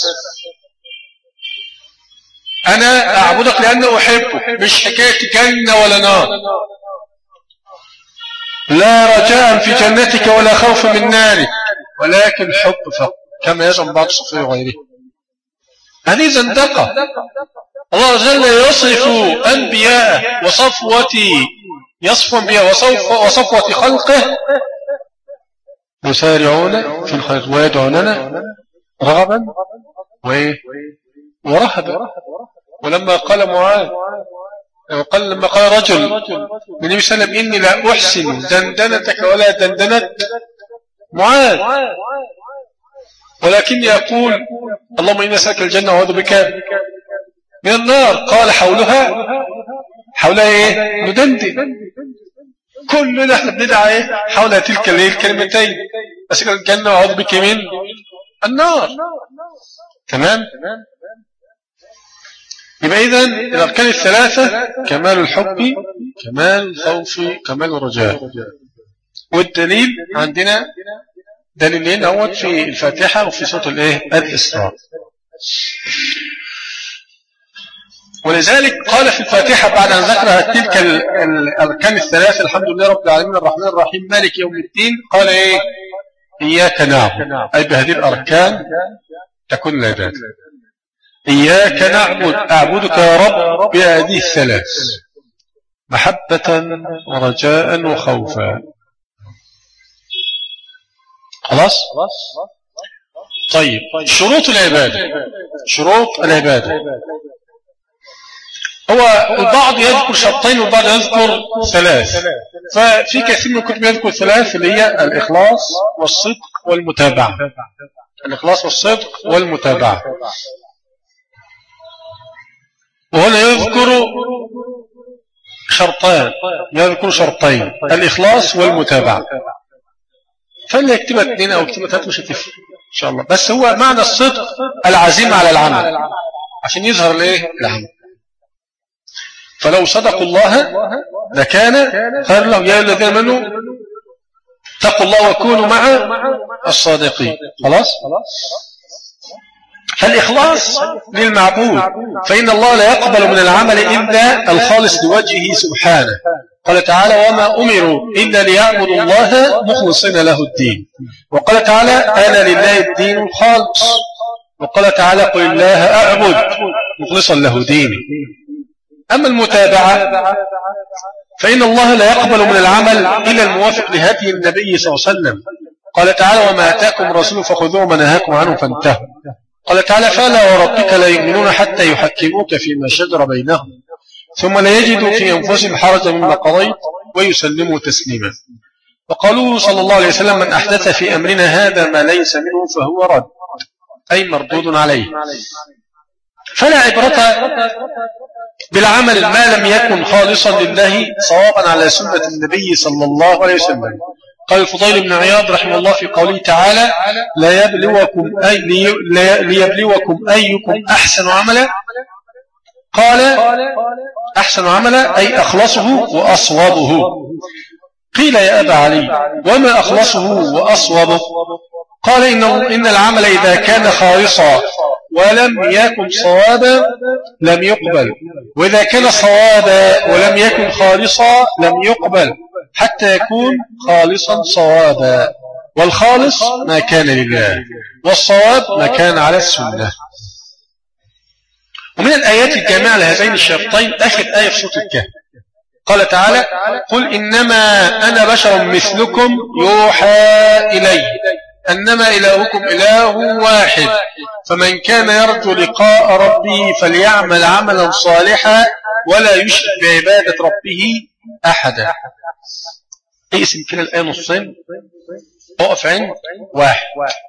أنا أعبدك لأنه أحبك، مش حكاية جنة ولا نار، لا رجاء في جنتك ولا خوف من نارك ولكن حب فقط، كما يزعم بعض الصوفية وغيره. هذه زندقة. الله جل يصف أنبياء يصف أنبياء وصفوة خلقه يسارعون في الخير ويدعوننا رغبا ورهبا. ولما قال معاذ لما قال رجل من النبي صلى الله عليه وسلم إني لا أحسن دندنتك ولا دندنت معاذ ولكني أقول اللهم إني أسألك الجنة وأعوذ بك من النار، قال حولها إيه؟ ندندن. كلنا احنا بندعى إيه؟ حول تلك الكلمتين، أسألك الجنة وأعوذ بك من النار. تمام؟ يبقى إذن الأركان الثلاثة كمال الحب، كمال الخوف، كمال الرجاء. والدليل عندنا دليلين أول في الفاتحة وفي سورة الإسراء. ولذلك قال في الفاتحة بعد أن ذكر تلك الأركان الثلاثة الحمد لله رب العالمين الرحمن الرحيم مالك يوم الدين، قال إيه؟ إياك نعبد، أي بهذه الأركان تكون العبادة. إياك نعبد، أعبدك يا رب بهذه الثلاث، محبة ورجاء وخوفا. خلاص؟ طيب شروط العبادة هو البعض يذكر شرطين والبعض يذكر ثلاث، ففي كثير من الكتب يذكر ثلاث اللي هي الإخلاص والصدق والمتابعة. الإخلاص والصدق والمتابعة. وهنا يذكر شرطين الإخلاص والمتابعة. فاللي يكتبها 2 أو يكتبها 3 مش هتفرق إن شاء الله. بس هو معنى الصدق العزيمة على العمل عشان يظهر ليه العمل. فلو صدقوا الله لكان خير لهم. يا الذين آمنوا اتقوا الله وكونوا مع الصادقين. خلاص. فالإخلاص للمعبود، فإن الله لا يقبل من العمل إلا الخالص لوجهه سبحانه. قال تعالى وما أمروا إلا ليعبدوا الله مخلصين له الدين. وقال تعالى أنا لله الدين الخالص. وقال تعالى قل الله أعبد مخلصا له ديني. أما المتابعة فإن الله لا يقبل من العمل إلا الموافق لهدي النبي صلى الله عليه وسلم. قال تعالى وما أتاكم الرسول فخذوه وما نهاكم عنه فانتهوا. قال تعالى فلا وربك لا يؤمنون حتى يحكموك فيما شجر بينهم ثم لا يجدوا في أنفسهم حرجا مما قضيت ويسلموا تسليما. وقالوا صلى الله عليه وسلم من أحدث في أمرنا هذا ما ليس منه فهو رد، أي مردود عليه. فلا عبرة بالعمل ما لم يكن خالصا لله صوابا على سنة النبي صلى الله عليه وسلم. قال الفضيل بن عياض رحمه الله في قوله تعالى ليبلوكم أيكم أحسن عملا. قال أحسن عملا أي أخلصه وأصوبه. قيل يا أبا علي وما أخلصه وأصوبه؟ قال إن العمل إذا كان خالصا ولم يكن صوابا لم يقبل، وإذا كان صوابا ولم يكن خالصا لم يقبل حتى يكون خالصا صوابا. والخالص ما كان لله والصواب ما كان على السنة. ومن الآيات الجامعة لهذين الشرطين آخر آية في سورة الكهف قال تعالى قل إنما أنا بشر مثلكم يوحى إلي أنما إلهكم إله واحد فمن كان يرجو لقاء ربه فليعمل عملا صالحا ولا يشرك بعبادة ربه أحدا. اقسم كده الآية نصين وقف عند واحد.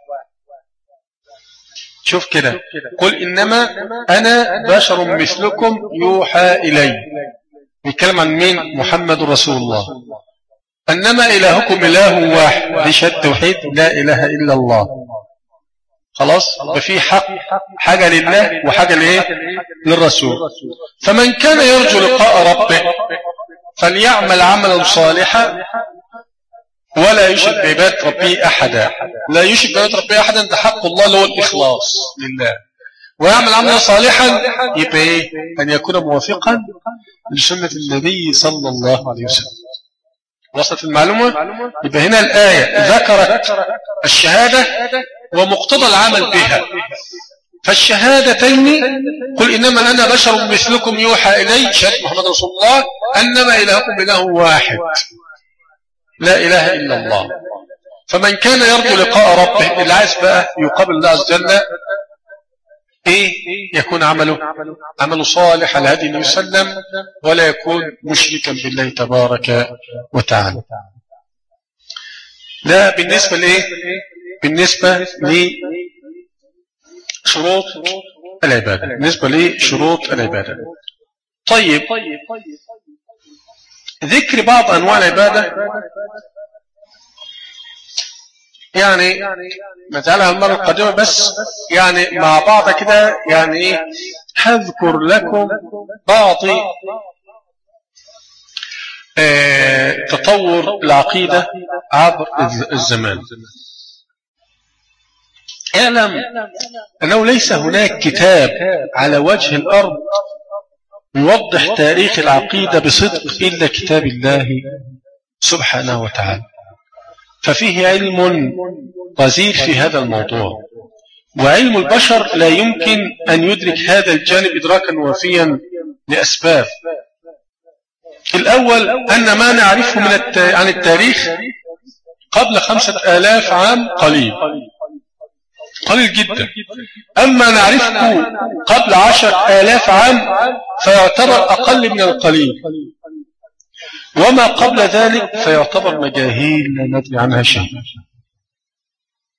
شوف كده قل إنما أنا بشر مثلكم يوحى إلي، بيتكلم عن مين؟ محمد رسول الله. أنما إلهكم إله واحد، دي شهادة توحيد لا إله إلا الله. خلاص ففي حاجة لله وحاجة لإيه؟ للرسول. فمن كان يرجو لقاء ربه فليعمل عملا صالحا ولا يشرك بعبادة ربه أحدا. لا يشرك بعبادة ربه أحدا ده حق الله اللي هو الإخلاص لله. ويعمل عملا صالحا يبقى إيه؟ أن يكون موافقا لسنة النبي صلى الله عليه وسلم. وصلت المعلومة؟ يبقى هنا الآية ذكرت الشهادة ومقتضى العمل بها. فالشهادتين قل إنما أنا بشر مثلكم يوحى إلي شهادة محمد رسول الله أنما إلهكم إله واحد لا إله إلا الله. فمن كان يرجو لقاء ربه اللي عايز بقى يقابل الله عز وجل إيه؟ يكون عمله صالح على هدي النبي صلى الله عليه وسلم ولا يكون مشركا بالله تبارك وتعالى. لا بالنسبة لإيه؟ بالنسبة لشروط العبادة. بالنسبة لشروط العبادة. طيب ذكر بعض أنواع العبادة يعني نجعلها المرة القادمة، بس يعني مع بعض كده يعني هذكر لكم بعض تطور العقيدة عبر الزمان. اعلم أنه ليس هناك كتاب على وجه الأرض يوضح تاريخ العقيدة بصدق إلا كتاب الله سبحانه وتعالى. ففيه علم غزير في هذا الموضوع، وعلم البشر لا يمكن أن يدرك هذا الجانب إدراكا وافيا لأسباب. الأول أن ما نعرفه عن التاريخ قبل 5000 عام قليل جدا. أما نعرفه قبل 10,000 عام فيعتبر أقل من القليل، وما قبل ذلك فيعتبر مجاهيل لا ندري عنها شيء.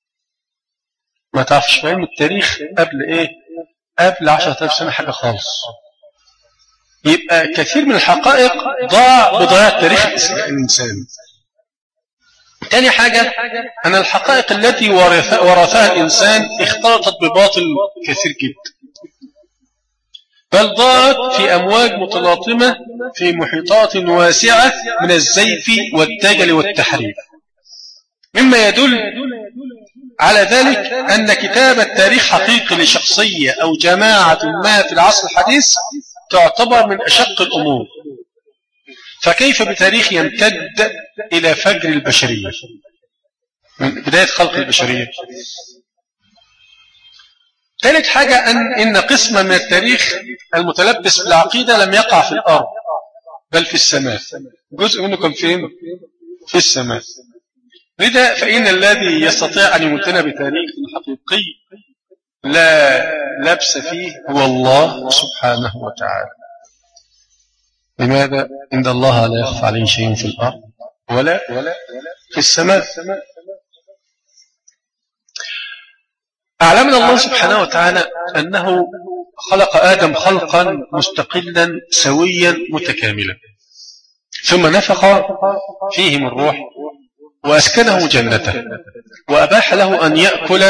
ما تعرفش في علم التاريخ قبل ايه؟ قبل 10,000 سنة حاجة خالص. يبقى كثير من الحقائق ضاع بضياع تاريخ الإنسان. تاني حاجة أن الحقائق التي ورثها الإنسان اختلطت بباطل كثير جدا، بل ضاعت في أمواج متلاطمة في محيطات واسعة من الزيف والدجل والتحريف، مما يدل على ذلك أن كتابة تاريخ حقيقي لشخصية أو جماعة ما في العصر الحديث تعتبر من أشق الأمور، فكيف بتاريخ يمتد إلى فجر البشرية من بداية خلق البشرية؟ ثالث حاجة إن قسما من التاريخ المتلبس بالعقيدة لم يقع في الأرض بل في السماء، جزء منه كان فين؟ في السماء. لذا فإن الذي يستطيع أن يمتنا بتاريخ حقيقي لا لبس فيه هو الله سبحانه وتعالى. لماذا؟ إن الله لا يخفى عليه شيء في الأرض ولا في السماء. أعلمنا الله سبحانه وتعالى أنه خلق آدم خلقا مستقلا سويا متكاملا، ثم نفخ فيه من روح وأسكنه جنته، وأباح له أن يأكل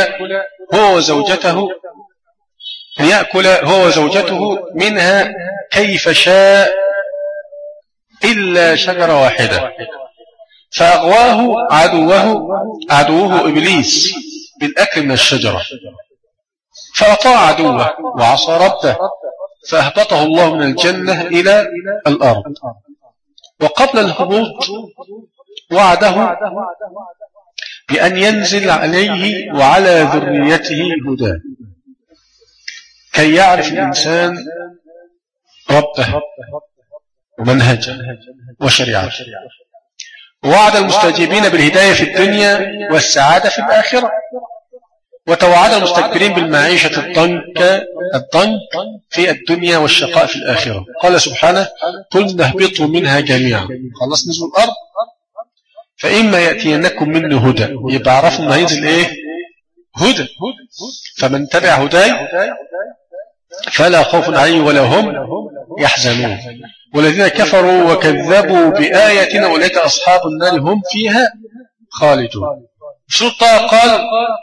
هو وزوجته منها كيف شاء إلا شجرة واحدة، فأغواه عدوه إبليس بالأكل من الشجرة، فأطاع عدوه وعصى ربه، فأهبطه الله من الجنة إلى الأرض. وقبل الهبوط وعده بأن ينزل عليه وعلى ذريته هدى كي يعرف الإنسان ربه ومنهجه وشريعته. وعد المستجيبين بالهداية في الدنيا والسعادة في الآخرة، وتوعد المستكبرين بالمعيشة الضنك في الدنيا والشقاء في الآخرة. قال سبحانه: قلنا اهبطوا منها جميعا. خلاص نزلوا الأرض، فإما يأتينكم منه هدى، يبقى عرفوا ما ينزل إيه؟ هدى. فمن تبع هداي فلا خوف عليه ولا هم يحزنون. والذين كفروا وكذبوا بآياتنا أولئك أصحاب النار هم فيها خالدون. سورة طه قال: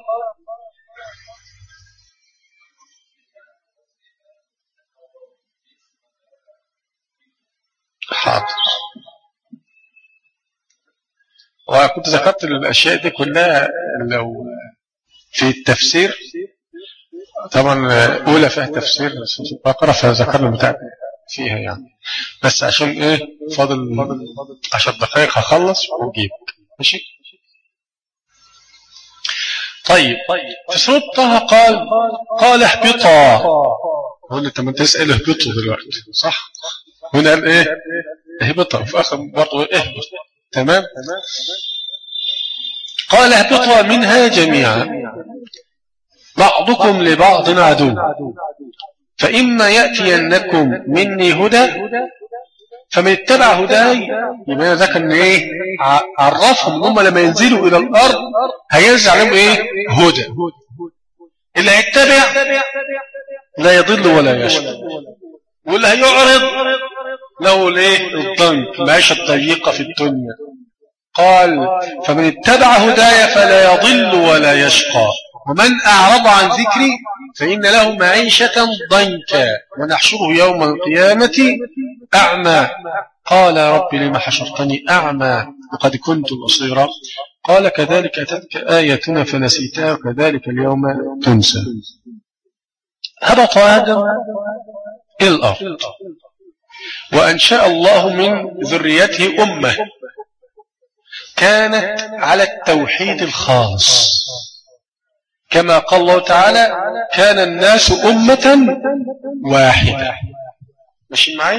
حاضر. وكنت ذكرت الأشياء دي كلها لو في التفسير، طبعا أولى فيها تفسير البقرة فذكرنا بتاع فيها يعني، بس عشان إيه فاضل 10 دقائق هخلص وأجيبك. ماشي؟ طيب في سورة طه قال اهبطا. قلنا طب انت تسأل اهبطوا دلوقتي صح؟ هنا قال ايه؟ اهبطا، وفي آخر برضه اهبط. تمام؟ قال اهبطوا منها جميعا بعضكم لبعض عدو، فإما يأتينكم مني هدى فمن اتبع هداي. يبقى ذاك ان ايه؟ عرفهم ان هم لما ينزلوا الى الارض هينزل عليهم ايه؟ هدى. اللي هيتبع لا يضل ولا يشقى، واللي هيعرض له الايه؟ الضنك، العيشه الضيقه في الدنيا. قال: فمن اتبع هداي فلا يضل ولا يشقى، ومن أعرض عن ذكري فإن له معيشة ضنكا ونحشره يوم القيامة أعمى. قال: رب لما حشرتني أعمى وقد كنت بصيرا. قال: كذلك أتتك آياتنا فنسيتها وكذلك اليوم تنسى. هبط آدم إلى الأرض، وأنشأ الله من ذريته أمة كانت على التوحيد الخالص، كما قال الله تعالى: كان الناس أمة واحدة. ماشي معي؟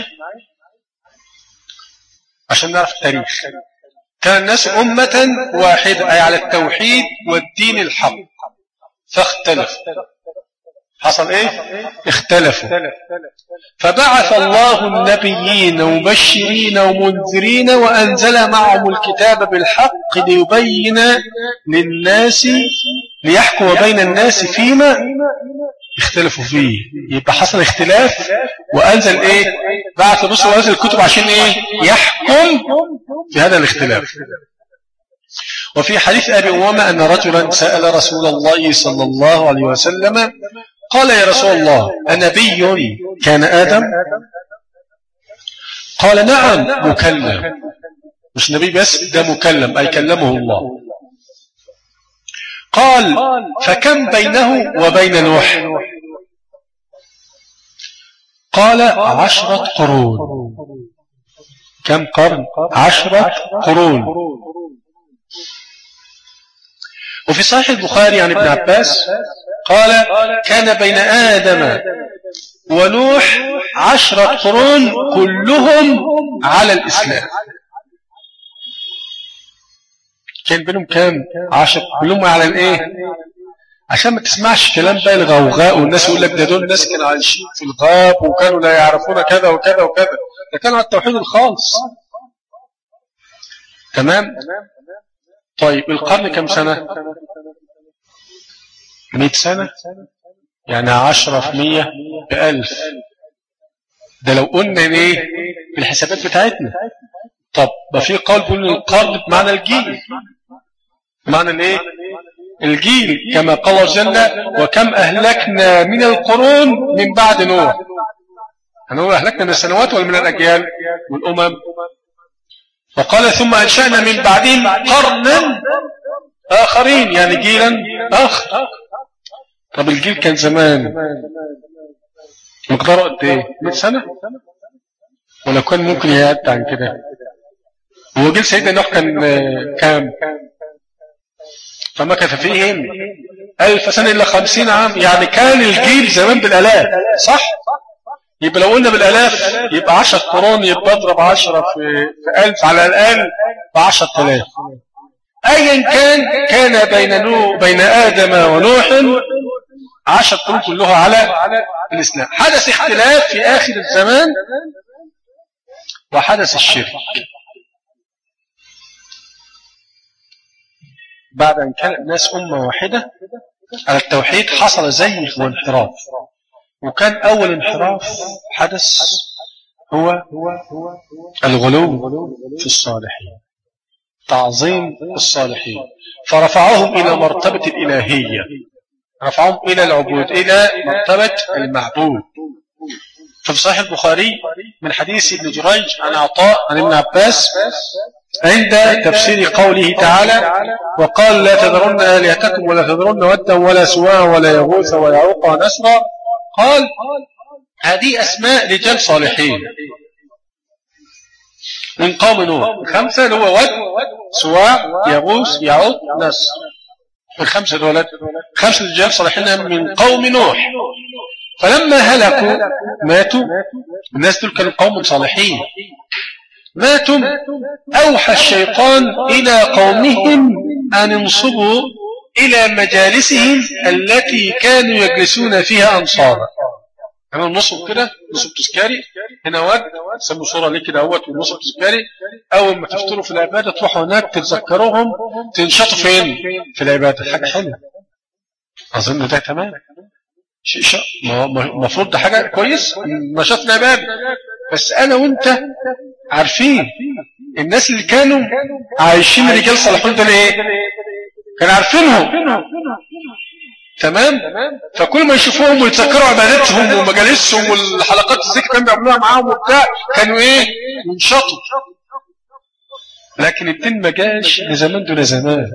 عشان نعرف التاريخ. كان الناس أمة واحدة أي على التوحيد والدين الحق، فاختلف. حصل إيه؟ اختلفوا. فبعث الله النبيين مبشرين ومنذرين وأنزل معهم الكتاب بالحق ليبين للناس ليحكم بين الناس فيما اختلفوا فيه. يبقى حصل اختلاف وأنزل إيه؟ بعت لرسل وأنزل الكتب عشان إيه؟ يحكم في هذا الاختلاف. وفي حديث أبي أمامة أن رجلا سأل رسول الله صلى الله عليه وسلم قال يا رسول الله أنبي كان آدم؟ قال نعم مكلم. مش نبي بس، ده مكلم أي كلمه الله. قال فكم بينه وبين نوح؟ قال 10 قرون. كم قرن؟ 10 قرون. وفي صحيح البخاري عن ابن عباس قال كان بين آدم ونوح 10 قرون كلهم على الإسلام. كان بينهم كام؟ 10 كلهم على الايه؟ عشان ما تسمعش كلام بقى الغوغاء والناس يقول لك ده دول ناس كانوا عايشين في الغاب وكانوا لا يعرفون كذا وكذا وكذا. ده كانوا على التوحيد الخالص. تمام؟ طيب القرن كم سنة؟ 100 سنة؟ يعني 10 في 100 ب1000. ده لو قلنا ايه في الحسابات بتاعتنا. طب ما في قول بيقول القرن بمعنى الجيل. معنى الايه؟ الجيل، كما قال جل وكم أهلكنا من القرون من بعد نوح. هنقول أهلكنا من السنوات ولا من الأجيال والأمم؟ وقال ثم أنشأنا من بعدهم قرنا آخرين، يعني جيلا آخر. طب الجيل كان زمان مقداره قد ايه؟ 100 سنة؟ ولا كان ممكن يعد عن كده؟ هو جيل سيدنا نوح كان كام؟ فمكث فيهم 1000 سنة إلا 50 عام. يعني كان الجيل زمان بالآلاف، صح؟ يبقى لو قلنا بالآلاف يبقى 10 قرون، يبقى اضرب 10 في 1000 على الأقل ب10,000. أيا كان بين آدم ونوح 10 قرون كلها على الإسلام. حدث اختلاف في آخر الزمان وحدث الشرك. بعد أن كان الناس أمة واحدة على التوحيد حصل زيغ وانحراف. وكان أول انحراف حدث هو الغلو في الصالحين، تعظيم الصالحين، فرفعهم إلى مرتبة الإلهية، رفعهم إلى العبود، إلى مرتبة المعبود. ففي صحيح البخاري من حديث ابن جريج عن عطاء عن ابن عباس عند تفسير قوله تعالى وقال لا تذرن آلهتكم ولا تذرن ودا ولا سواع ولا يغوث ويعوق ونسرا، قال هذه أسماء رجال صالحين من قوم نوح. 5 اللي هو ود سواع يغوث يعوق نسر. ال5 دولت 5 رجال صالحين من قوم نوح. فلما هلكوا ماتوا، الناس دول كانوا قوم صالحين، ماتوا أوحى الشيطان إلى قومهم أن انصبوا إلى مجالسهم التي كانوا يجلسون فيها أنصارا. أنا النصب كده نصب تذكاري هنا ود سموا صورة ليه كده اهوت والنصب تذكاري. أول ما تفتروا في العبادة تروحوا هناك تتذكروهم تنشطوا فين؟ في العبادة. حاجة حلوة أظن ده تمام. شيء المفروض ده حاجة كويس نشاط العبادة. بس أنا وأنت عارفين الناس اللي كانوا عايشين رجال صالحون ده ليه؟ كانوا عارفينهم تمام. فكل ما يشوفوهم ويتذكروا عبادتهم ومجالسهم والحلقات الذكر كانوا بيعملوها معاهم وبتاع كانوا ايه؟ ينشطوا. لكن الدين ما جاش لزمان دون زمان.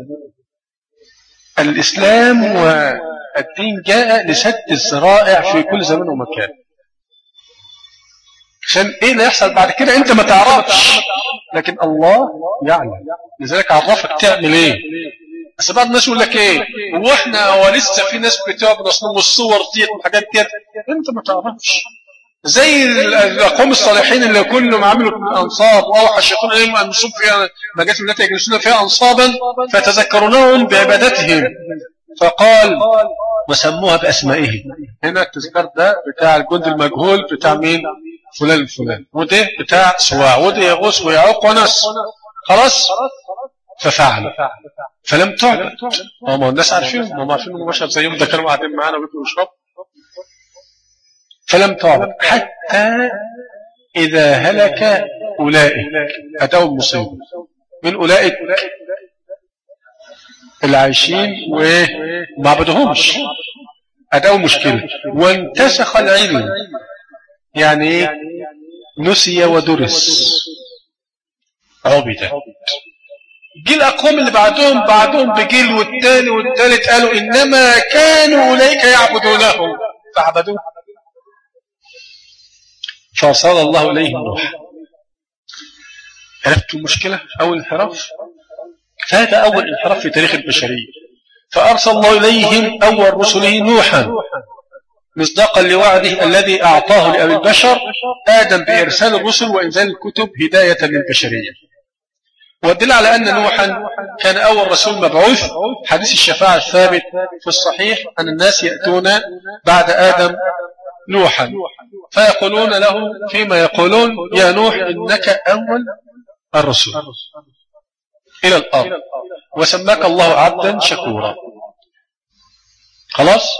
الإسلام والدين جاء لسد الذرائع في كل زمان ومكان. عشان ايه اللي يحصل بعد كده انت ما تعرفش، لكن الله يعلم. لذلك عرفك تعمل ايه. بس بعض الناس يقول لك ايه هو احنا هو لسه في ناس بتعبد اصنام والصور ديت والحاجات ديت، انت ما تعرفش. زي الاقوام الصالحين اللي كلهم عملوا انصاب واوحى الشيطان اليهم ان نصب فيها مجالس التي يجلسون فيها انصابا فتذكرونهم بعبادتهم فقال وسموها باسمائهم. هنا التذكار ده بتاع الجند المجهول بتاع مين؟ فلان الفلان، وده بتاع سواع، وده يغوث ويعوق ونس. خلاص. ففعل فلم تعبد. ما الناس عارفين، ما عارفين انه بشر زيهم، ده كانوا قاعدين معانا وبياكلوا ويشربوا. فلم تعبد حتى إذا هلك أولئك، أتوا المصيبة من أولئك اللي عايشين وما عبدهمش، أتوا مشكلة وانتسخ العلم، يعني نسي ودرس عبد. جيل الأقوام اللي بعدهم بجيل والتاني والتالت قالوا إنما كانوا أولئك يعبدونهم فعبدوه، فأرسل الله إليهم نوح. عرفتوا المشكلة؟ أول انحراف، هذا أول انحراف في تاريخ البشرية. فأرسل الله إليهم أول رسله نوحا مصداقا لوعده الذي أعطاه لأبي البشر آدم بإرسال الرسل وإنزال الكتب هداية للبشرية. والدليل على أن نوحا كان أول رسول مبعوث حديث الشفاعة الثابت في الصحيح أن الناس يأتون بعد آدم نوحا فيقولون له فيما يقولون يا نوح إنك أول الرسل إلى الأرض وسماك الله عبدا شكورا. خلاص.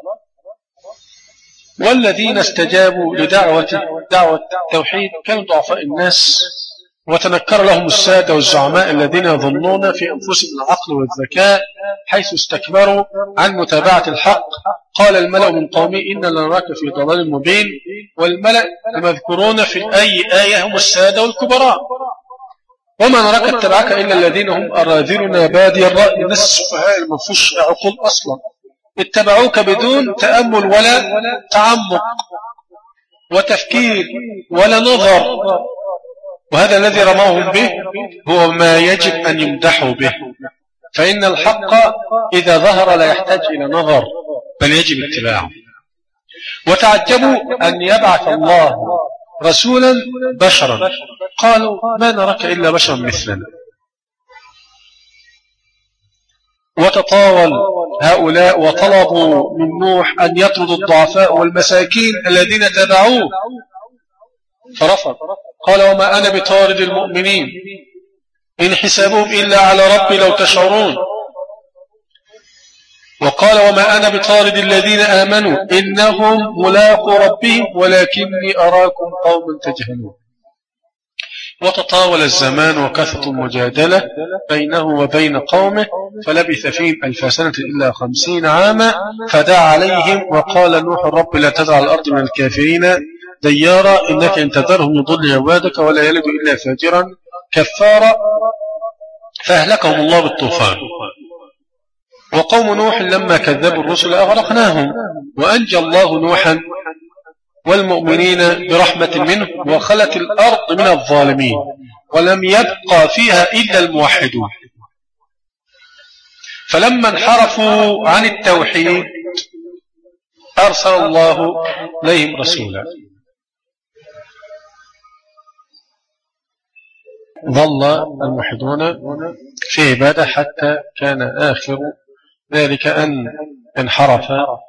والذين استجابوا لدعوة التوحيد كانوا ضعفاء الناس، وتنكر لهم السادة والزعماء الذين يظنون في أنفسهم العقل والذكاء حيث استكبروا عن متابعة الحق. قال الملأ من قومه إن لنراك في ضلال مبين. والملأ المذكورون في أي آية هم السادة والكبراء. وما نراك اتبعك إلا الذين هم أراذلنا بادي الرأي، الناس السفهاء المفوش عقول أصلا، اتبعوك بدون تأمل ولا تعمق وتفكير ولا نظر، وهذا الذي رماهم به هو ما يجب أن يمدحوا به، فإن الحق إذا ظهر لا يحتاج إلى نظر بل يجب اتباعه. وتعجبوا أن يبعث الله رسولا بشرا، قالوا ما نراك إلا بشرا مثلنا. وتطاول هؤلاء وطلبوا من نوح أن يطرد الضعفاء والمساكين الذين تبعوه فرفض. قال وما أنا بطارد المؤمنين إن حسابهم إلا على ربي لو تشعرون. وقال وما أنا بطارد الذين آمنوا إنهم ملاقوا ربهم ولكني أراكم قوما تجهلون. وتطاول الزمان وكثرة المجادلة بينه وبين قومه فلبث فيهم 1000 سنة إلا 50 عاما فدعا عليهم وقال نوح رب لا تذر على الأرض من الكافرين ديارا إنك إن تذرهم يضل عبادك ولا يلد إلا فاجرا كفارا فأهلكهم الله بالطوفان. وقوم نوح لما كذبوا الرسل أغرقناهم وأنجى الله نوحا والمؤمنين برحمة منه وخلت الأرض من الظالمين ولم يبقى فيها إلا الموحدون. فلما انحرفوا عن التوحيد أرسل الله إليهم رسولا. ظل الموحدون في عبادة حتى كان آخر ذلك أن انحرف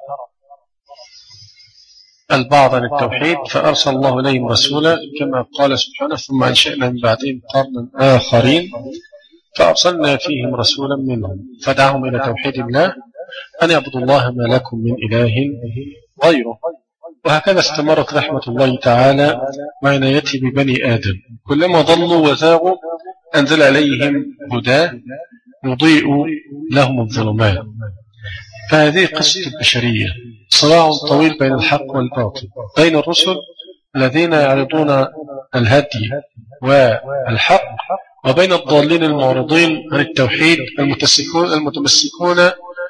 البعض عن التوحيد فأرسل الله إليهم رسولا كما قال سبحانه ثم أنشأنا من بعدهم قرنا آخرين فأرسلنا فيهم رسولا منهم فدعهم إلى توحيد الله أن يعبدوا الله ما لكم من إله غيره. وهكذا استمرت رحمة الله تعالى وعنايته ببني آدم كلما ضلوا وزاغوا أنزل عليهم هدى يضيء لهم الظلمات. فهذه قصة البشرية، صراع طويل بين الحق والباطل، بين الرسل الذين يعرضون الهدي والحق وبين الضالين المعرضين عن التوحيد المتمسكون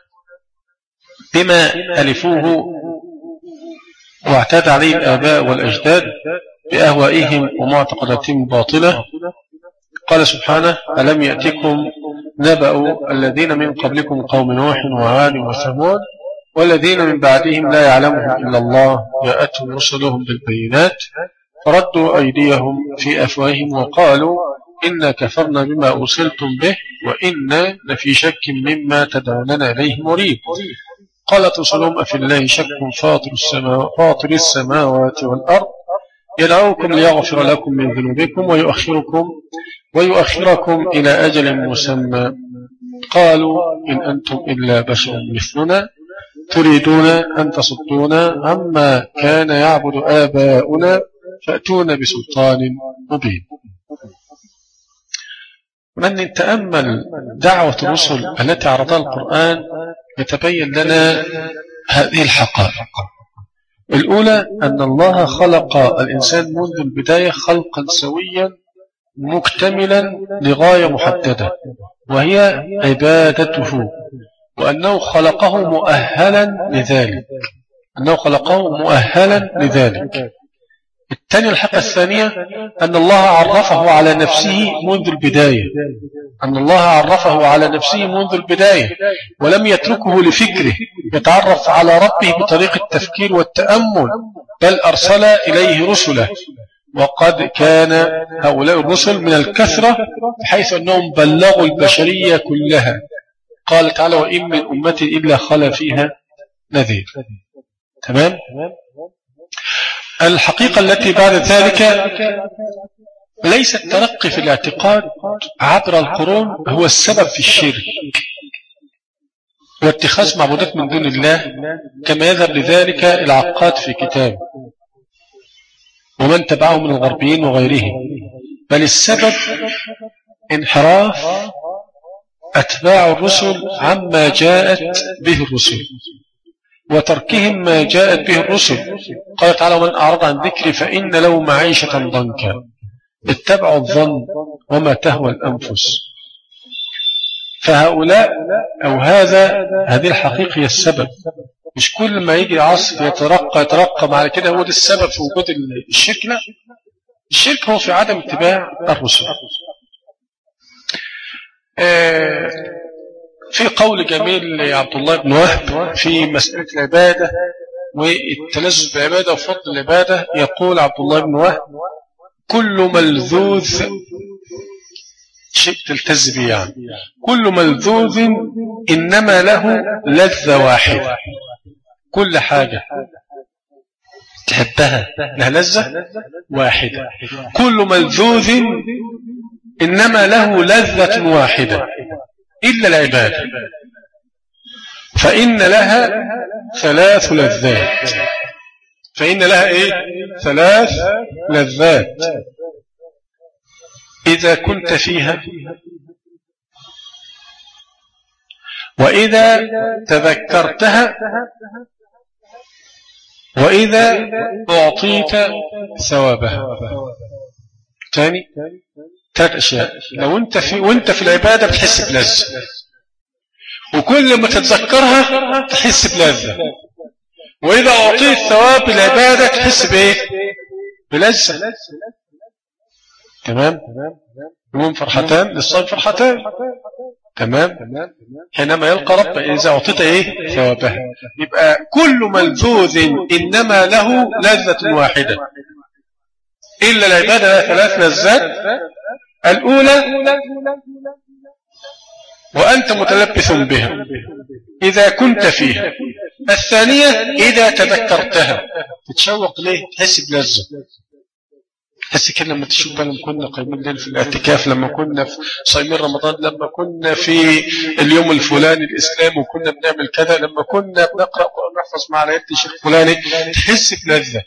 بما ألفوه واعتاد عليه الآباء والأجداد بأهوائهم ومعتقداتهم باطلة. قال سبحانه ألم يأتكم نبأ الذين من قبلكم قوم نوح وعاد وثمود والذين من بعدهم لا يعلمهم إلا الله جاءتهم رسلهم بالبينات فردوا أيديهم في أفواههم وقالوا إنا كفرنا بما أرسلتم به وإنا لفي شك مما تدعوننا إليه مريب. قالت رسلهم أفي الله شك فاطر السماوات والأرض يدعوكم ليغفر لكم من ذنوبكم ويؤخركم ويؤخركم إلى أجل مسمى. قالوا إن أنتم إلا بشر مثلنا تريدون أن تصدونا عما كان يعبد آباؤنا فأتونا بسلطان مبين. ومن نتأمل دعوة الرسل التي عرضها القرآن يتبين لنا هذه الحقائق. الأولى أن الله خلق الإنسان منذ البداية خلقا سويا مكتملا لغاية محددة وهي عبادته، وأنه خلقه مؤهلا لذلك. الثانية الحقيقة الثانية أن الله عرفه على نفسه منذ البداية ولم يتركه لفكره يتعرف على ربه بطريق التفكير والتأمل، بل أرسل إليه رسله، وقد كان هؤلاء الرسل من الكثرة بحيث أنهم بلغوا البشرية كلها. قال تعالى وإن من أمة إلا خلا فيها نذير. تمام؟ الحقيقة التي بعد ذلك ليس الترقي في الاعتقاد عبر القرون هو السبب في الشرك واتخاذ معبودات من دون الله كما يذهب لذلك العقاد في كتابه ومن تبعه من الغربيين وغيرهم، بل السبب انحراف أتباع الرسل عما جاءت به الرسل وتركهم ما جاءت به الرسل. قال تعالى ومن أعرض عن ذكري فإن له معيشة ضنكا اتبعوا الظن وما تهوى الأنفس. فهؤلاء أو هذه الحقيقة هي السبب. مش كل ما يجي عصر يترقى مع كده هو ده السبب في وجود الشرك. لا، الشرك هو في عدم اتباع الرسل. في قول جميل لعبد الله بن وهب في مسألة العبادة والتلذذ بالعبادة وفضل العبادة، يقول عبد الله بن وهب كل ملذوذ شيء تلتز به، يعني كل ملذوذ إنما له لذة واحدة. كل حاجة تحبها لها لذة واحدة. كل ملذوذ إنما له لذة واحدة إلا العبادة فإن لها ثلاث لذات. ثلاث لذات إذا كنت فيها وإذا تذكرتها وإذا أعطيت ثوابها. ثاني 3 أشياء. لو وانت في العبادة بتحس بلذة، وكل ما تتذكرها تحس بلذة، وإذا أعطيت ثواب العبادة تحس بإيه؟ بلذة. تمام؟ يوم فرحتان للصائم فرحتان. تمام؟ حينما يلقى رب إذا أعطيت إيه؟ ثوابها. يبقى كل ملذوذ إنما له لذة واحدة إلا العبادة 3 لذات. الأولى وأنت متلبث بها إذا كنت فيها. الثانية إذا تذكرتها تتشوق ليه؟ تحس بلذة. تحس كده لما تشوف لما كنا قايمين الليل في الاعتكاف، لما كنا في صايمين رمضان، لما كنا في اليوم الفلاني الإسلام وكنا بنعمل كذا، لما كنا بنقرأ ونحفظ مع آيات الشيخ فلاني، تحس بلذة.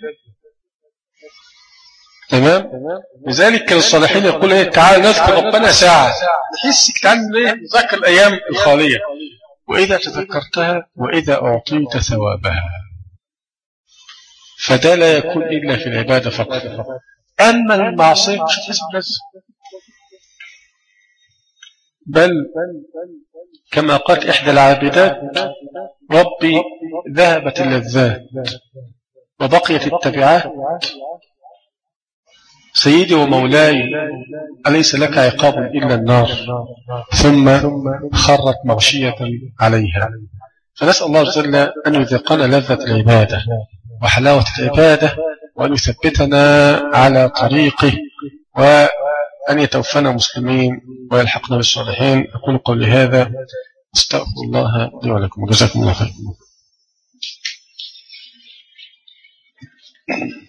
تمام؟ لذلك كان الصالحين يقول ايه؟ تعال نذكر ربنا ساعة، نحس تعال نذكر الأيام الخالية. وإذا تذكرتها وإذا أعطيت ثوابها. فده لا يكون إلا في العبادة فقط. أما المعصية مش هتحس بلذة، بل كما قالت إحدى العابدات ربي ذهبت اللذات وبقيت التبعات، سيدي ومولاي أليس لك عقاب إلا النار، ثم خرت مغشية عليها. فنسأل الله جل أن يذيقنا لذة العبادة وحلاوة العبادة، وأن يثبتنا على طريقه، وأن يتوفنا مسلمين ويلحقنا بالصالحين. أقول قولي هذا، استغفر الله لي ولكم، وجزاكم الله خير.